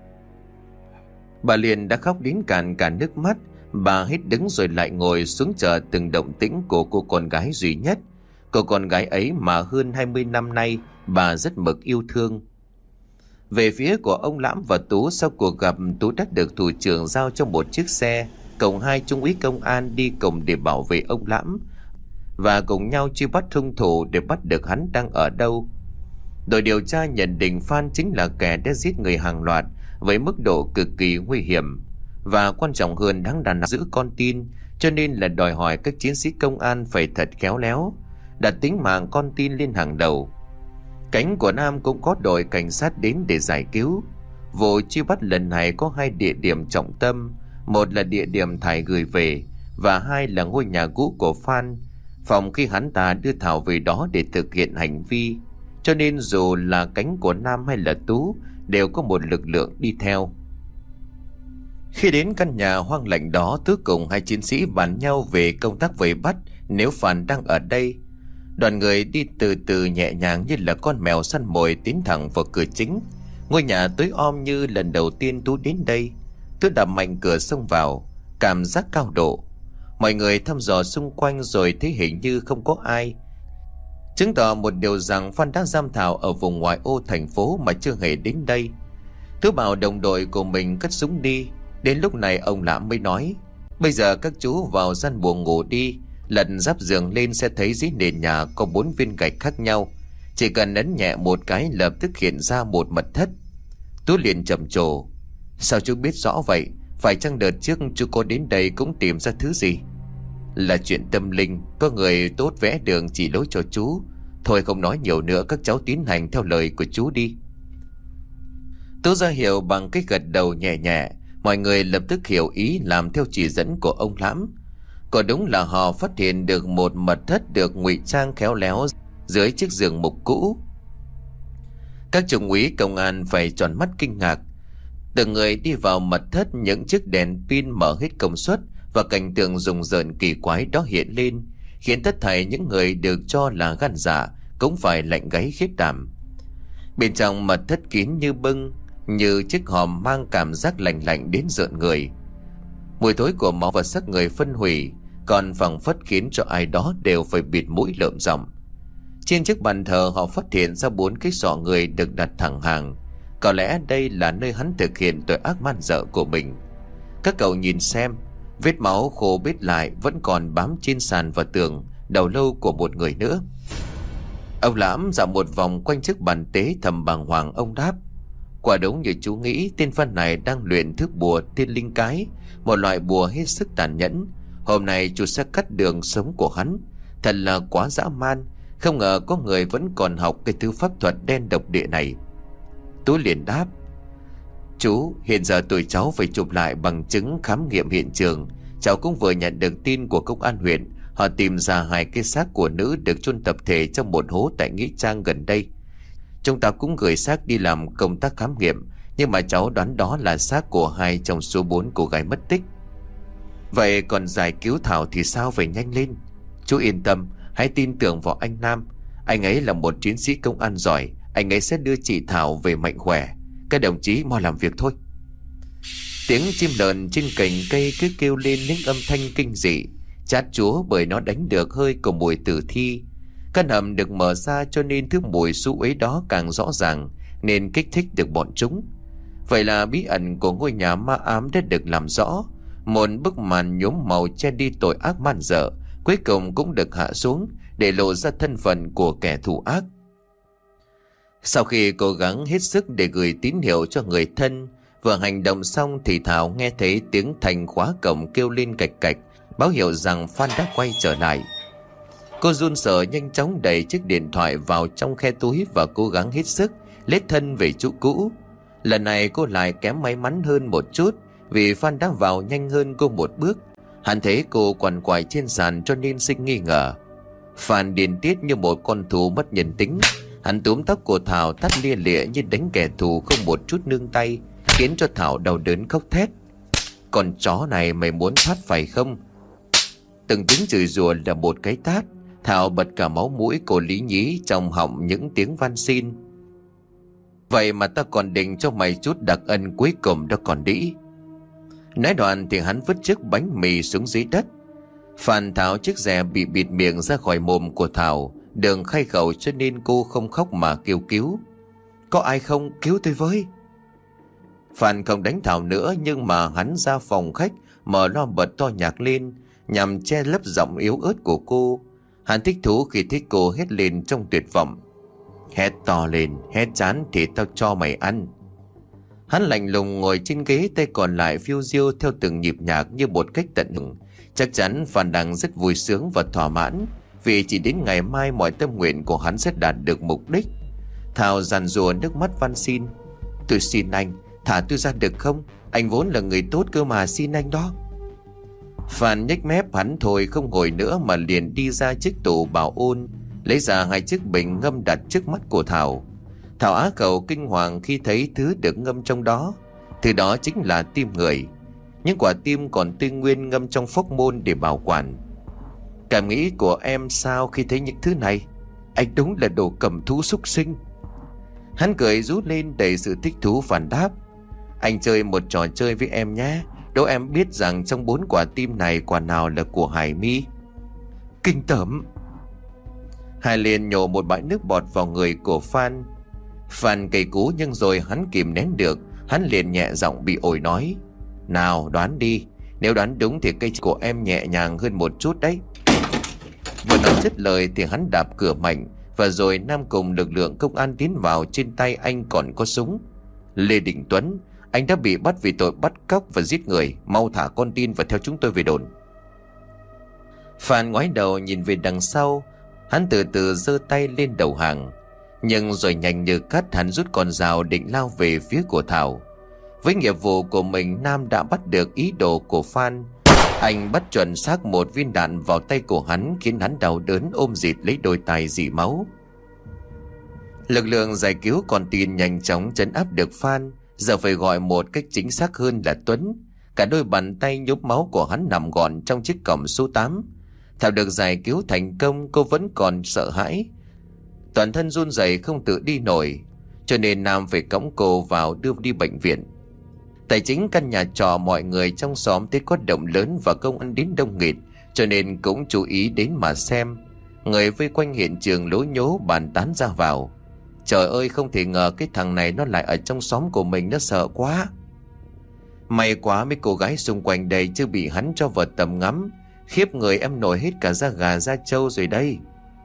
Bà Liên đã khóc đến cạn cả nước mắt. Bà hết đứng rồi lại ngồi xuống chờ từng động tĩnh của cô con gái duy nhất. Cô con gái ấy mà hơn 20 năm nay bà rất mực yêu thương. Về phía của ông Lãm và Tú, sau cuộc gặp, Tú đã được thủ trưởng giao cho một chiếc xe cùng 2 trung úy công an đi cùng để bảo vệ ông Lãm và cùng nhau truy bắt hung thủ để bắt được hắn đang ở đâu. Đội điều tra nhận định Phan chính là kẻ đã giết người hàng loạt với mức độ cực kỳ nguy hiểm, và quan trọng hơn đáng đàn giữ con tin, cho nên là đòi hỏi các chiến sĩ công an phải thật khéo léo, đặt tính mạng con tin lên hàng đầu. Cánh của Nam cũng có đội cảnh sát đến để giải cứu. Vụ truy bắt lần này có 2 địa điểm trọng tâm. Một là địa điểm Thải gửi về, và 2 là ngôi nhà cũ của Phan, phòng khi hắn ta đưa Thảo về đó để thực hiện hành vi. Cho nên dù là cánh của Nam hay là Tú đều có một lực lượng đi theo. Khi đến căn nhà hoang lạnh đó, Tú cùng 2 chiến sĩ bàn nhau về công tác vây bắt nếu Phan đang ở đây. Đoàn người đi từ từ nhẹ nhàng như là con mèo săn mồi tiến thẳng vào cửa chính. Ngôi nhà tối om như lần đầu tiên Tú đến đây. Tú đạp mạnh cửa xông vào, cảm giác cao độ. Mọi người thăm dò xung quanh rồi thấy hình như không có ai, chứng tỏ một điều rằng Phan đã giam Thảo ở vùng ngoại ô thành phố mà chưa hề đến đây. Tú bảo đồng đội của mình cất súng đi. Đến lúc này ông Lãm mới nói: bây giờ các chú vào gian buồng ngủ đi. Lật giáp giường lên sẽ thấy dưới nền nhà có 4 viên gạch khác nhau. Chỉ cần ấn nhẹ một cái lập tức hiện ra một mật thất. Tú liền trầm trồ: sao chú biết rõ vậy? Phải chăng đợt trước chú có đến đây cũng tìm ra thứ gì? Là chuyện tâm linh, có người tốt vẽ đường chỉ lối cho chú. Thôi không nói nhiều nữa, các cháu tiến hành theo lời của chú đi. Tú ra hiệu bằng cái gật đầu nhẹ nhẹ. Mọi người lập tức hiểu ý làm theo chỉ dẫn của ông Lãm. Có đúng là họ phát hiện được một mật thất được ngụy trang khéo léo dưới chiếc giường mục cũ. Các trung úy công an phải tròn mắt kinh ngạc. Từng người đi vào mật thất, những chiếc đèn pin mở hết công suất và cảnh tượng rùng rợn kỳ quái đó hiện lên. khiến tất thảy những người được cho là gan dạ cũng phải lạnh gáy khiếp đảm. Bên trong mật thất kín như bưng, như chiếc hòm mang cảm giác lạnh lạnh đến rợn người. Mùi thối của máu và xác người phân hủy còn phảng phất khiến cho ai đó đều phải bịt mũi lợm giọng. Trên chiếc bàn thờ họ phát hiện ra 4 cái xọ người được đặt thẳng hàng. Có lẽ đây là nơi hắn thực hiện tội ác man dợ của mình. Các cậu nhìn xem, vết máu khô bết lại vẫn còn bám trên sàn và tường đầu lâu của một người nữa. Ông Lãm dạo một vòng quanh chiếc bàn tế thầm bàng hoàng. Ông đáp: quả đúng như chú nghĩ, tên Văn này đang luyện thức bùa tiên linh cái, một loại bùa hết sức tàn nhẫn. Hôm nay chú sẽ cắt đường sống của hắn. Thật là quá dã man, không ngờ có người vẫn còn học cái thứ pháp thuật đen độc địa này. Tú liền đáp: chú, hiện giờ tụi cháu phải chụp lại bằng chứng khám nghiệm hiện trường. Cháu cũng vừa nhận được tin của công an huyện. Họ tìm ra 2 cái xác của nữ được chôn tập thể trong một hố tại nghĩa trang gần đây. Chúng ta cũng gửi xác đi làm công tác khám nghiệm, nhưng mà cháu đoán đó là xác của 2 trong số 4 cô gái mất tích. Vậy còn giải cứu Thảo thì sao, phải nhanh lên. Chú yên tâm, hãy tin tưởng vào anh Nam. Anh ấy là một chiến sĩ công an giỏi. Anh ấy sẽ đưa chị Thảo về mạnh khỏe. Các đồng chí mau làm việc thôi. Tiếng chim lợn trên cành cây cứ kêu lên những âm thanh kinh dị, chát chúa bởi nó đánh được hơi của mùi tử thi. Căn hầm được mở ra cho nên thứ mùi xú uế đó càng rõ ràng, nên kích thích được bọn chúng. Vậy là bí ẩn của ngôi nhà ma ám đã được làm rõ. Một bức màn nhuốm màu che đi tội ác man dợ cuối cùng cũng được hạ xuống, để lộ ra thân phận của kẻ thù ác. Sau khi cố gắng hết sức để gửi tín hiệu cho người thân, vừa hành động xong thì Thảo nghe thấy tiếng Thành khóa cổng kêu lên cạch cạch, báo hiệu rằng Phan đã quay trở lại. Cô run sợ nhanh chóng đẩy chiếc điện thoại vào trong khe túi và cố gắng hết sức lết thân về chỗ cũ. Lần này cô lại kém may mắn hơn một chút, vì Phan đã vào nhanh hơn cô một bước. Hắn thấy cô quằn quại trên sàn cho nên sinh nghi ngờ. Phan điên tiết như một con thú mất nhân tính. Hắn túm tóc của Thảo tát lia lịa như đánh kẻ thù không một chút nương tay, khiến cho Thảo đau đớn khóc thét: con chó này mày muốn thoát phải không? Từng tiếng chửi rủa là một cái tát. Thảo bật cả máu mũi, cô lý nhí trong họng những tiếng van xin: vậy mà ta còn định cho mày chút đặc ân cuối cùng đó còn đĩ. Nói đoạn thì hắn vứt chiếc bánh mì xuống dưới đất. Phan tháo chiếc rẻ bị bịt miệng ra khỏi mồm của Thảo, đường khai khẩu cho nên cô không khóc mà kêu cứu: có ai không, cứu tôi với. Phan không đánh Thảo nữa, nhưng mà hắn ra phòng khách mở loa bật to nhạc lên nhằm che lấp giọng yếu ớt của cô. Hắn thích thú khi thấy cô hét lên trong tuyệt vọng: hét to lên, hét chán thì tao cho mày ăn. Hắn lạnh lùng ngồi trên ghế, tay còn lại phiêu diêu theo từng nhịp nhạc như một cách tận hưởng. Chắc chắn Phan đang rất vui sướng và thỏa mãn, vì chỉ đến ngày mai mọi tâm nguyện của hắn sẽ đạt được mục đích. Thảo giàn rùa nước mắt van xin: tôi xin anh, thả tôi ra được không? Anh vốn là người tốt cơ mà, xin anh đó. Phan nhếch mép, hắn thôi không ngồi nữa mà liền đi ra chiếc tủ bảo ôn, lấy ra 2 chiếc bình ngâm đặt trước mắt của Thảo. Thảo á khẩu kinh hoàng khi thấy thứ được ngâm trong đó. Thứ đó chính là tim người. Những quả tim còn tươi nguyên ngâm trong phốc môn để bảo quản. Cảm nghĩ của em sao khi thấy những thứ này? Anh đúng là đồ cầm thú súc sinh. Hắn cười rú lên đầy sự thích thú phản đáp: anh chơi một trò chơi với em nhé. Đố em biết rằng trong 4 quả tim này quả nào là của Hải My. Kinh tởm. Hải liền nhổ một bãi nước bọt vào người của Phan. Phan cay cú nhưng rồi hắn kìm nén được. Hắn liền nhẹ giọng bị ổi nói: nào đoán đi, nếu đoán đúng thì cây của em nhẹ nhàng hơn một chút đấy. Vừa nói dứt lời thì hắn đạp cửa mạnh, và rồi Nam cùng lực lượng công an tiến vào. Trên tay anh còn có súng. Lê Đình Tuấn, anh đã bị bắt vì tội bắt cóc và giết người. Mau thả con tin và theo chúng tôi về đồn. Phan ngoái đầu nhìn về đằng sau. Hắn từ từ giơ tay lên đầu hàng, nhưng rồi nhanh như cắt hắn rút con dao định lao về phía của Thảo. Với nghiệp vụ của mình, Nam đã bắt được ý đồ của Phan. Anh bắt chuẩn xác một viên đạn vào tay của hắn, khiến hắn đau đớn ôm dịt lấy đôi tay rỉ máu. Lực lượng giải cứu con tin nhanh chóng trấn áp được Phan. Giờ phải gọi một cách chính xác hơn là Tuấn. Cả đôi bàn tay nhốm máu của hắn nằm gọn trong chiếc còng số 8. Thảo được giải cứu thành công, cô vẫn còn sợ hãi. Toàn thân run rẩy không tự đi nổi, cho nên Nam phải cõng cô vào đưa đi bệnh viện. Tài chính căn nhà trọ mọi người trong xóm thấy có động lớn và công ăn đến đông nghịt, cho nên cũng chú ý đến mà xem. Người vây quanh hiện trường lố nhố bàn tán ra vào. Trời ơi, không thể ngờ cái thằng này nó lại ở trong xóm của mình, nó sợ quá. May quá mấy cô gái xung quanh đây chưa bị hắn cho vào tầm ngắm. Khiếp người, em nổi hết cả da gà da trâu rồi đây.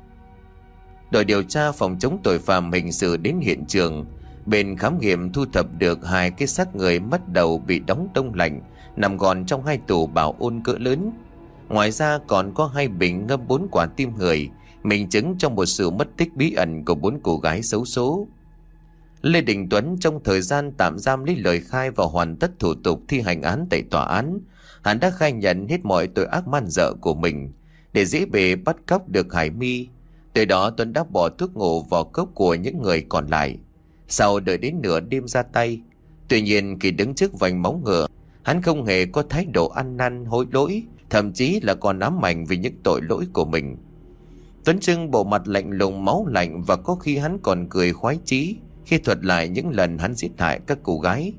Đội điều tra phòng chống tội phạm hình sự đến hiện trường. Bên khám nghiệm thu thập được 2 cái xác người mất đầu bị đóng đông lạnh, nằm gọn trong 2 tủ bảo ôn cỡ lớn. Ngoài ra còn có 2 bình ngâm 4 quả tim người, minh chứng trong một sự mất tích bí ẩn của 4 cô gái xấu số. Lê Đình Tuấn trong thời gian tạm giam lấy lời khai và hoàn tất thủ tục thi hành án tại tòa án, hắn đã khai nhận hết mọi tội ác man dợ của mình để dễ bề bắt cóc được Hải My. Từ đó Tuấn đã bỏ thuốc ngủ vào cốc của những người còn lại, sau đợi đến nửa đêm ra tay. Tuy nhiên khi đứng trước vành móng ngựa, hắn không hề có thái độ ăn năn hối lỗi, thậm chí là còn ám ảnh vì những tội lỗi của mình. Tuấn trưng bộ mặt lạnh lùng máu lạnh, và có khi hắn còn cười khoái chí khi thuật lại những lần hắn giết hại các cô gái.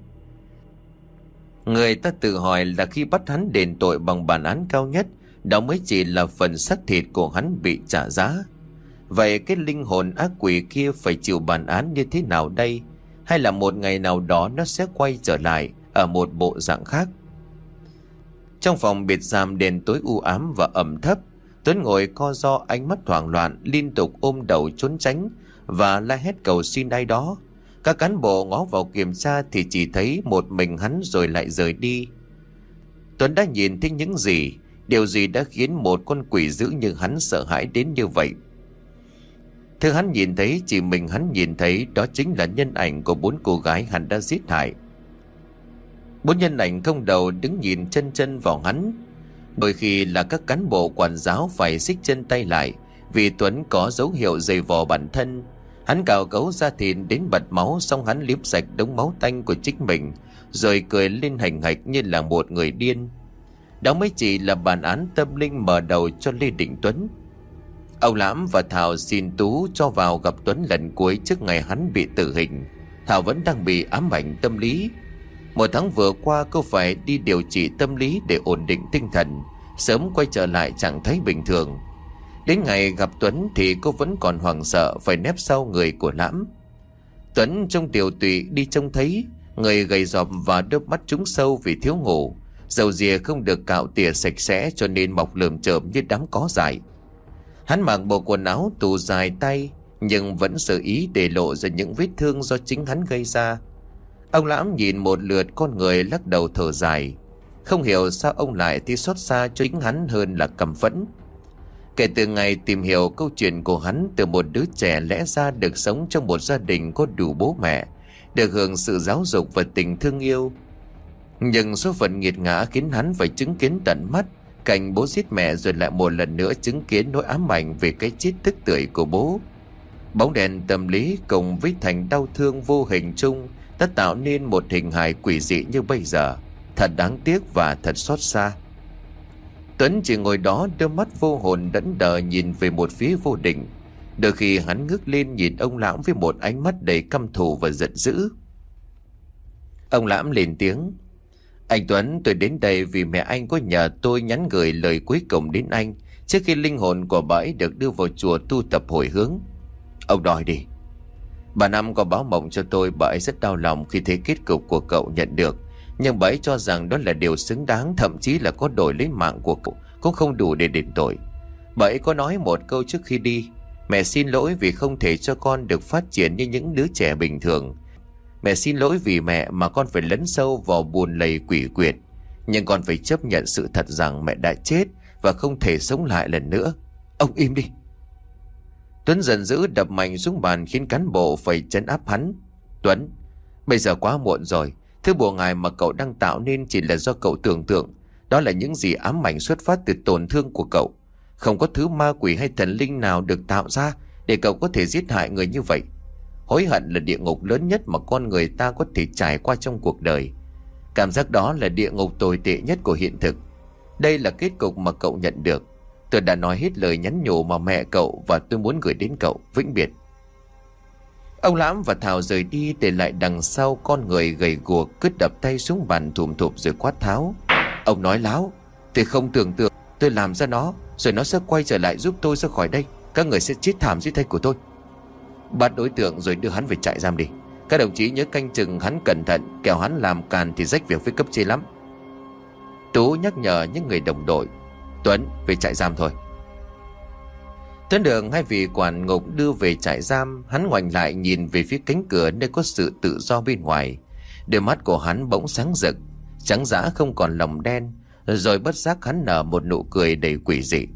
Người ta tự hỏi là khi bắt hắn đền tội bằng bản án cao nhất, đó mới chỉ là phần xác thịt của hắn bị trả giá. Vậy cái linh hồn ác quỷ kia phải chịu bản án như thế nào đây? Hay là một ngày nào đó nó sẽ quay trở lại ở một bộ dạng khác? Trong phòng biệt giam đèn tối u ám và ẩm thấp, Tuấn ngồi co ro, ánh mắt hoảng loạn, liên tục ôm đầu trốn tránh và la hét cầu xin ai đó. Các cán bộ ngó vào kiểm tra thì chỉ thấy một mình hắn rồi lại rời đi. Tuấn đã nhìn thấy những gì? Điều gì đã khiến một con quỷ dữ như hắn sợ hãi đến như vậy? Thứ hắn nhìn thấy, chỉ mình hắn nhìn thấy, đó chính là nhân ảnh của 4 cô gái hắn đã giết hại. 4 nhân ảnh không đầu đứng nhìn chân chân vào hắn. Đôi khi là các cán bộ quản giáo phải xích chân tay lại vì Tuấn có dấu hiệu giày vò bản thân. Hắn cào cấu da thịt đến bật máu, xong hắn liếm sạch đống máu tanh của chính mình, rồi cười lên hành hạch như là một người điên. Đó mới chỉ là bản án tâm linh mở đầu cho Lê Đình Tuấn. Ông Lãm và Thảo xin Tú cho vào gặp Tuấn lần cuối trước ngày hắn bị tử hình. Thảo vẫn đang bị ám ảnh tâm lý. 1 tháng vừa qua cô phải đi điều trị tâm lý để ổn định tinh thần, sớm quay trở lại trạng thái bình thường. Đến ngày gặp Tuấn thì cô vẫn còn hoảng sợ, phải nép sau người của Lãm. Tuấn trông tiều tụy đi trông thấy, người gầy ròm và đôi mắt trúng sâu vì thiếu ngủ. Râu ria không được cạo tỉa sạch sẽ cho nên mọc lởm chởm như đám cỏ dại. Hắn mặc bộ quần áo tù dài tay, nhưng vẫn sơ ý để lộ ra những vết thương do chính hắn gây ra. Ông Lãm nhìn một lượt con người, lắc đầu thở dài. Không hiểu sao ông lại thấy xót xa cho chính hắn hơn là căm phẫn. Kể từ ngày tìm hiểu câu chuyện của hắn, từ một đứa trẻ lẽ ra được sống trong một gia đình có đủ bố mẹ, được hưởng sự giáo dục và tình thương yêu, nhưng số phận nghiệt ngã khiến hắn phải chứng kiến tận mắt cảnh bố giết mẹ, rồi lại một lần nữa chứng kiến nỗi ám ảnh về cái chết tức tưởi của bố. Bóng đèn tâm lý cùng với thành đau thương vô hình chung đã tạo nên một hình hài quỷ dị như bây giờ. Thật đáng tiếc và thật xót xa. Tuấn chỉ ngồi đó, đôi mắt vô hồn đẫn đờ nhìn về một phía vô định. Đôi khi hắn ngước lên nhìn ông Lãm với một ánh mắt đầy căm thù và giận dữ. Ông Lãm lên tiếng: Anh Tuấn, tôi đến đây vì mẹ anh có nhờ tôi nhắn gửi lời cuối cùng đến anh trước khi linh hồn của bà ấy được đưa vào chùa tu tập hồi hướng. Ông nói đi. Bà Năm có báo mộng cho tôi, bà ấy rất đau lòng khi thấy kết cục của cậu nhận được, nhưng bà ấy cho rằng đó là điều xứng đáng, thậm chí là có đổi lấy mạng của cậu cũng không đủ để đền tội. Bà ấy có nói một câu trước khi đi: Mẹ xin lỗi vì không thể cho con được phát triển như những đứa trẻ bình thường. Mẹ xin lỗi vì mẹ mà con phải lấn sâu vào bùn lầy quỷ quyệt, nhưng con phải chấp nhận sự thật rằng mẹ đã chết và không thể sống lại lần nữa. Ông im đi. Tuấn giận dữ đập mạnh xuống bàn khiến cán bộ phải trấn áp hắn. Tuấn, bây giờ quá muộn rồi. Thứ bùa ngài mà cậu đang tạo nên chỉ là do cậu tưởng tượng. Đó là những gì ám ảnh xuất phát từ tổn thương của cậu. Không có thứ ma quỷ hay thần linh nào được tạo ra để cậu có thể giết hại người như vậy. Hối hận là địa ngục lớn nhất mà con người ta có thể trải qua trong cuộc đời. Cảm giác đó là địa ngục tồi tệ nhất của hiện thực. Đây là kết cục mà cậu nhận được. Tôi đã nói hết lời nhắn nhủ mà mẹ cậu và tôi muốn gửi đến cậu. Vĩnh biệt. Ông Lãm và Thảo rời đi, để lại đằng sau con người gầy guộc cứ đập tay xuống bàn thùm thụp rồi quát tháo. Ông nói láo. Tôi không tưởng tượng tôi làm ra nó, rồi nó sẽ quay trở lại giúp tôi ra khỏi đây. Các người sẽ chết thảm dưới tay của tôi. Bắt đối tượng rồi đưa hắn về trại giam đi. Các đồng chí nhớ canh chừng hắn cẩn thận, kẻo hắn làm càn thì rách việc với cấp trên lắm. Tú nhắc nhở những người đồng đội. Tuấn, về trại giam thôi. Tuấn được hai vị quản ngục đưa về trại giam. Hắn ngoảnh lại nhìn về phía cánh cửa nơi có sự tự do bên ngoài. Đôi mắt của hắn bỗng sáng rực, trắng dã không còn lòng đen. Rồi bất giác hắn nở một nụ cười đầy quỷ dị.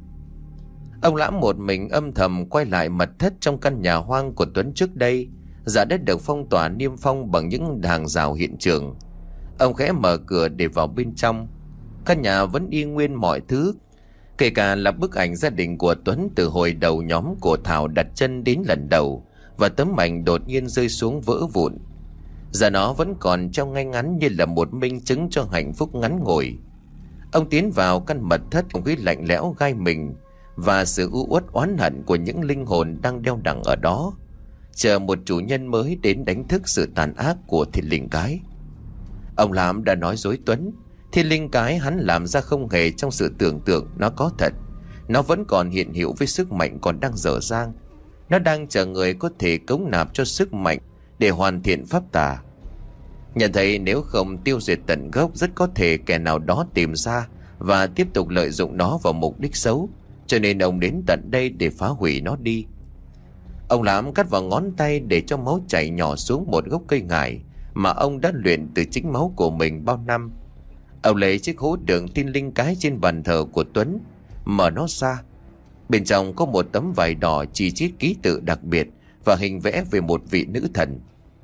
Ông Lãm một mình âm thầm quay lại mật thất trong căn nhà hoang của Tuấn trước đây. Giờ đã được phong tỏa niêm phong bằng những hàng rào hiện trường. Ông khẽ mở cửa để vào bên trong. Căn nhà vẫn y nguyên mọi thứ, kể cả là bức ảnh gia đình của Tuấn từ hồi đầu nhóm của Thảo đặt chân đến lần đầu, và tấm ảnh đột nhiên rơi xuống vỡ vụn. Giờ nó vẫn còn treo ngay ngắn như là một minh chứng cho hạnh phúc ngắn ngủi. Ông tiến vào căn mật thất, không khí lạnh lẽo gai mình và sự u uất oán hận của những linh hồn đang đeo đẳng ở đó, chờ một chủ nhân mới đến đánh thức sự tàn ác của thiên linh cái. Ông Lãm đã nói dối Tuấn. Thiên linh cái hắn làm ra không hề trong sự tưởng tượng, nó có thật. Nó vẫn còn hiện hữu với sức mạnh còn đang dở dang. Nó đang chờ người có thể cống nạp cho sức mạnh để hoàn thiện pháp tà. Nhận thấy nếu không tiêu diệt tận gốc, rất có thể kẻ nào đó tìm ra và tiếp tục lợi dụng nó vào mục đích xấu, cho nên ông đến tận đây để phá hủy nó đi. Ông Lãm cắt vào ngón tay để cho máu chảy nhỏ xuống một gốc cây ngải mà ông đã luyện từ chính máu của mình bao năm. Ông lấy chiếc hũ đựng thiên linh cái trên bàn thờ của Tuấn, mở nó ra. Bên trong có một tấm vải đỏ chỉ chít ký tự đặc biệt và hình vẽ về một vị nữ thần.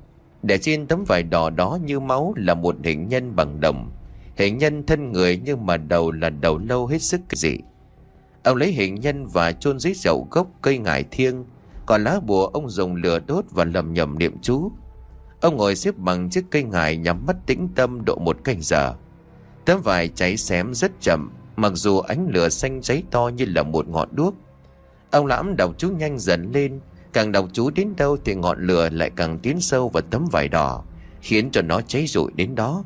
Để trên tấm vải đỏ đó như máu là một hình nhân bằng đồng, hình nhân thân người nhưng mà đầu là đầu lâu hết sức kỳ dị. Ông lấy hình nhân và chôn dưới chậu gốc cây ngải thiêng, còn lá bùa ông dùng lửa đốt và lầm nhầm niệm chú. Ông ngồi xếp bằng chiếc cây ngải nhắm mắt tĩnh tâm độ 1 canh giờ. Tấm vải cháy xém rất chậm, mặc dù ánh lửa xanh cháy to như là một ngọn đuốc. Ông Lãm đọc chú nhanh dần lên, càng đọc chú đến đâu thì ngọn lửa lại càng tiến sâu vào tấm vải đỏ, khiến cho nó cháy rụi đến đó.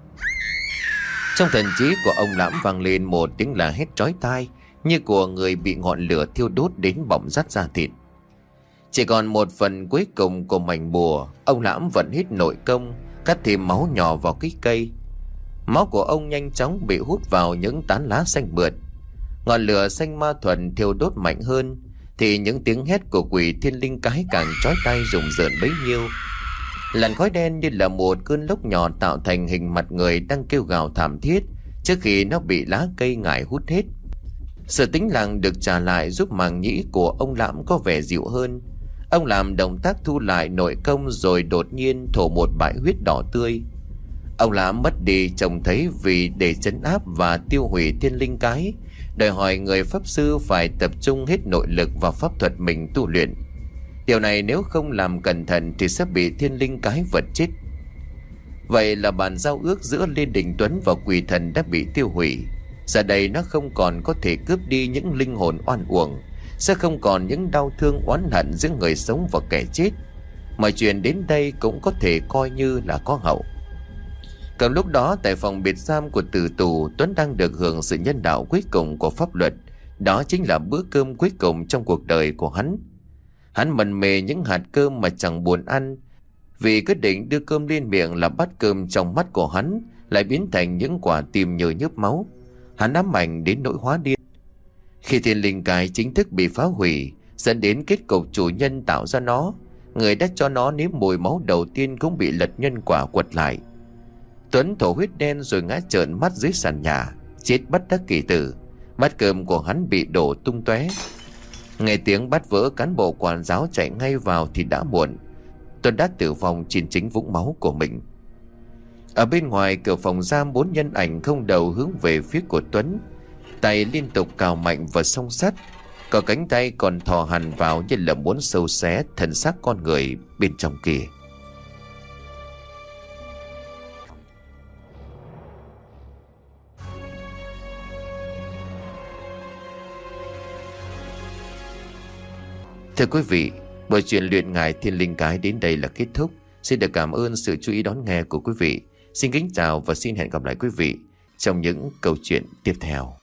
Trong thần trí của ông Lãm vang lên một tiếng la hét chói tai, như của người bị ngọn lửa thiêu đốt đến bỏng rát da thịt. Chỉ còn một phần cuối cùng của mảnh bùa, ông Lãm vẫn hít nội công, cắt thêm máu nhỏ vào cái cây. Máu của ông nhanh chóng bị hút vào những tán lá xanh mượt. Ngọn lửa xanh ma thuần thiêu đốt mạnh hơn, thì những tiếng hét của quỷ thiên linh cái càng chói tai rùng rợn bấy nhiêu. Làn khói đen như là một cơn lốc nhỏ tạo thành hình mặt người đang kêu gào thảm thiết trước khi nó bị lá cây ngải hút hết. Sự tĩnh lặng được trả lại giúp màng nhĩ của ông Lãm có vẻ dịu hơn. Ông làm động tác thu lại nội công rồi đột nhiên thổ một bãi huyết đỏ tươi. Ông Lãm mất đi trông thấy vì để trấn áp và tiêu hủy thiên linh cái, đòi hỏi người pháp sư phải tập trung hết nội lực vào pháp thuật mình tu luyện. Điều này nếu không làm cẩn thận thì sẽ bị thiên linh cái vật chết. Vậy là bàn giao ước giữa Lê Đình Tuấn và quỷ thần đã bị tiêu hủy. Giờ đây nó không còn có thể cướp đi những linh hồn oan uổng, sẽ không còn những đau thương oán hận giữa người sống và kẻ chết. Mọi chuyện đến đây cũng có thể coi như là có hậu. Còn lúc đó tại phòng biệt giam của tử tù, Tuấn đang được hưởng sự nhân đạo cuối cùng của pháp luật. Đó chính là bữa cơm cuối cùng trong cuộc đời của hắn. Hắn mần mê những hạt cơm mà chẳng buồn ăn, vì quyết định đưa cơm lên miệng là bát cơm trong mắt của hắn lại biến thành những quả tim nhồi nhớp máu. Hắn ám ảnh đến nỗi hóa điên. Khi thiên linh cái chính thức bị phá hủy, dẫn đến kết cục chủ nhân tạo ra nó, người đã cho nó nếm mùi máu đầu tiên cũng bị lật nhân quả quật lại. Tuấn thổ huyết đen rồi ngã trợn mắt dưới sàn nhà, chết bất đắc kỳ tử. Bát cơm của hắn bị đổ tung tóe. Nghe tiếng bát vỡ, cán bộ quản giáo chạy ngay vào thì đã muộn. Tuấn đã tử vong trên chính vũng máu của mình. Ở bên ngoài cửa phòng giam, 4 nhân ảnh không đầu hướng về phía của Tuấn, tay liên tục cào mạnh vào song sắt, có cánh tay còn thò hằn vào như là muốn sâu xé thân xác con người bên trong kia. Thưa quý vị, buổi chuyện luyện ngải thiên linh cái đến đây là kết thúc. Xin được cảm ơn sự chú ý đón nghe của quý vị. Xin kính chào và xin hẹn gặp lại quý vị trong những câu chuyện tiếp theo.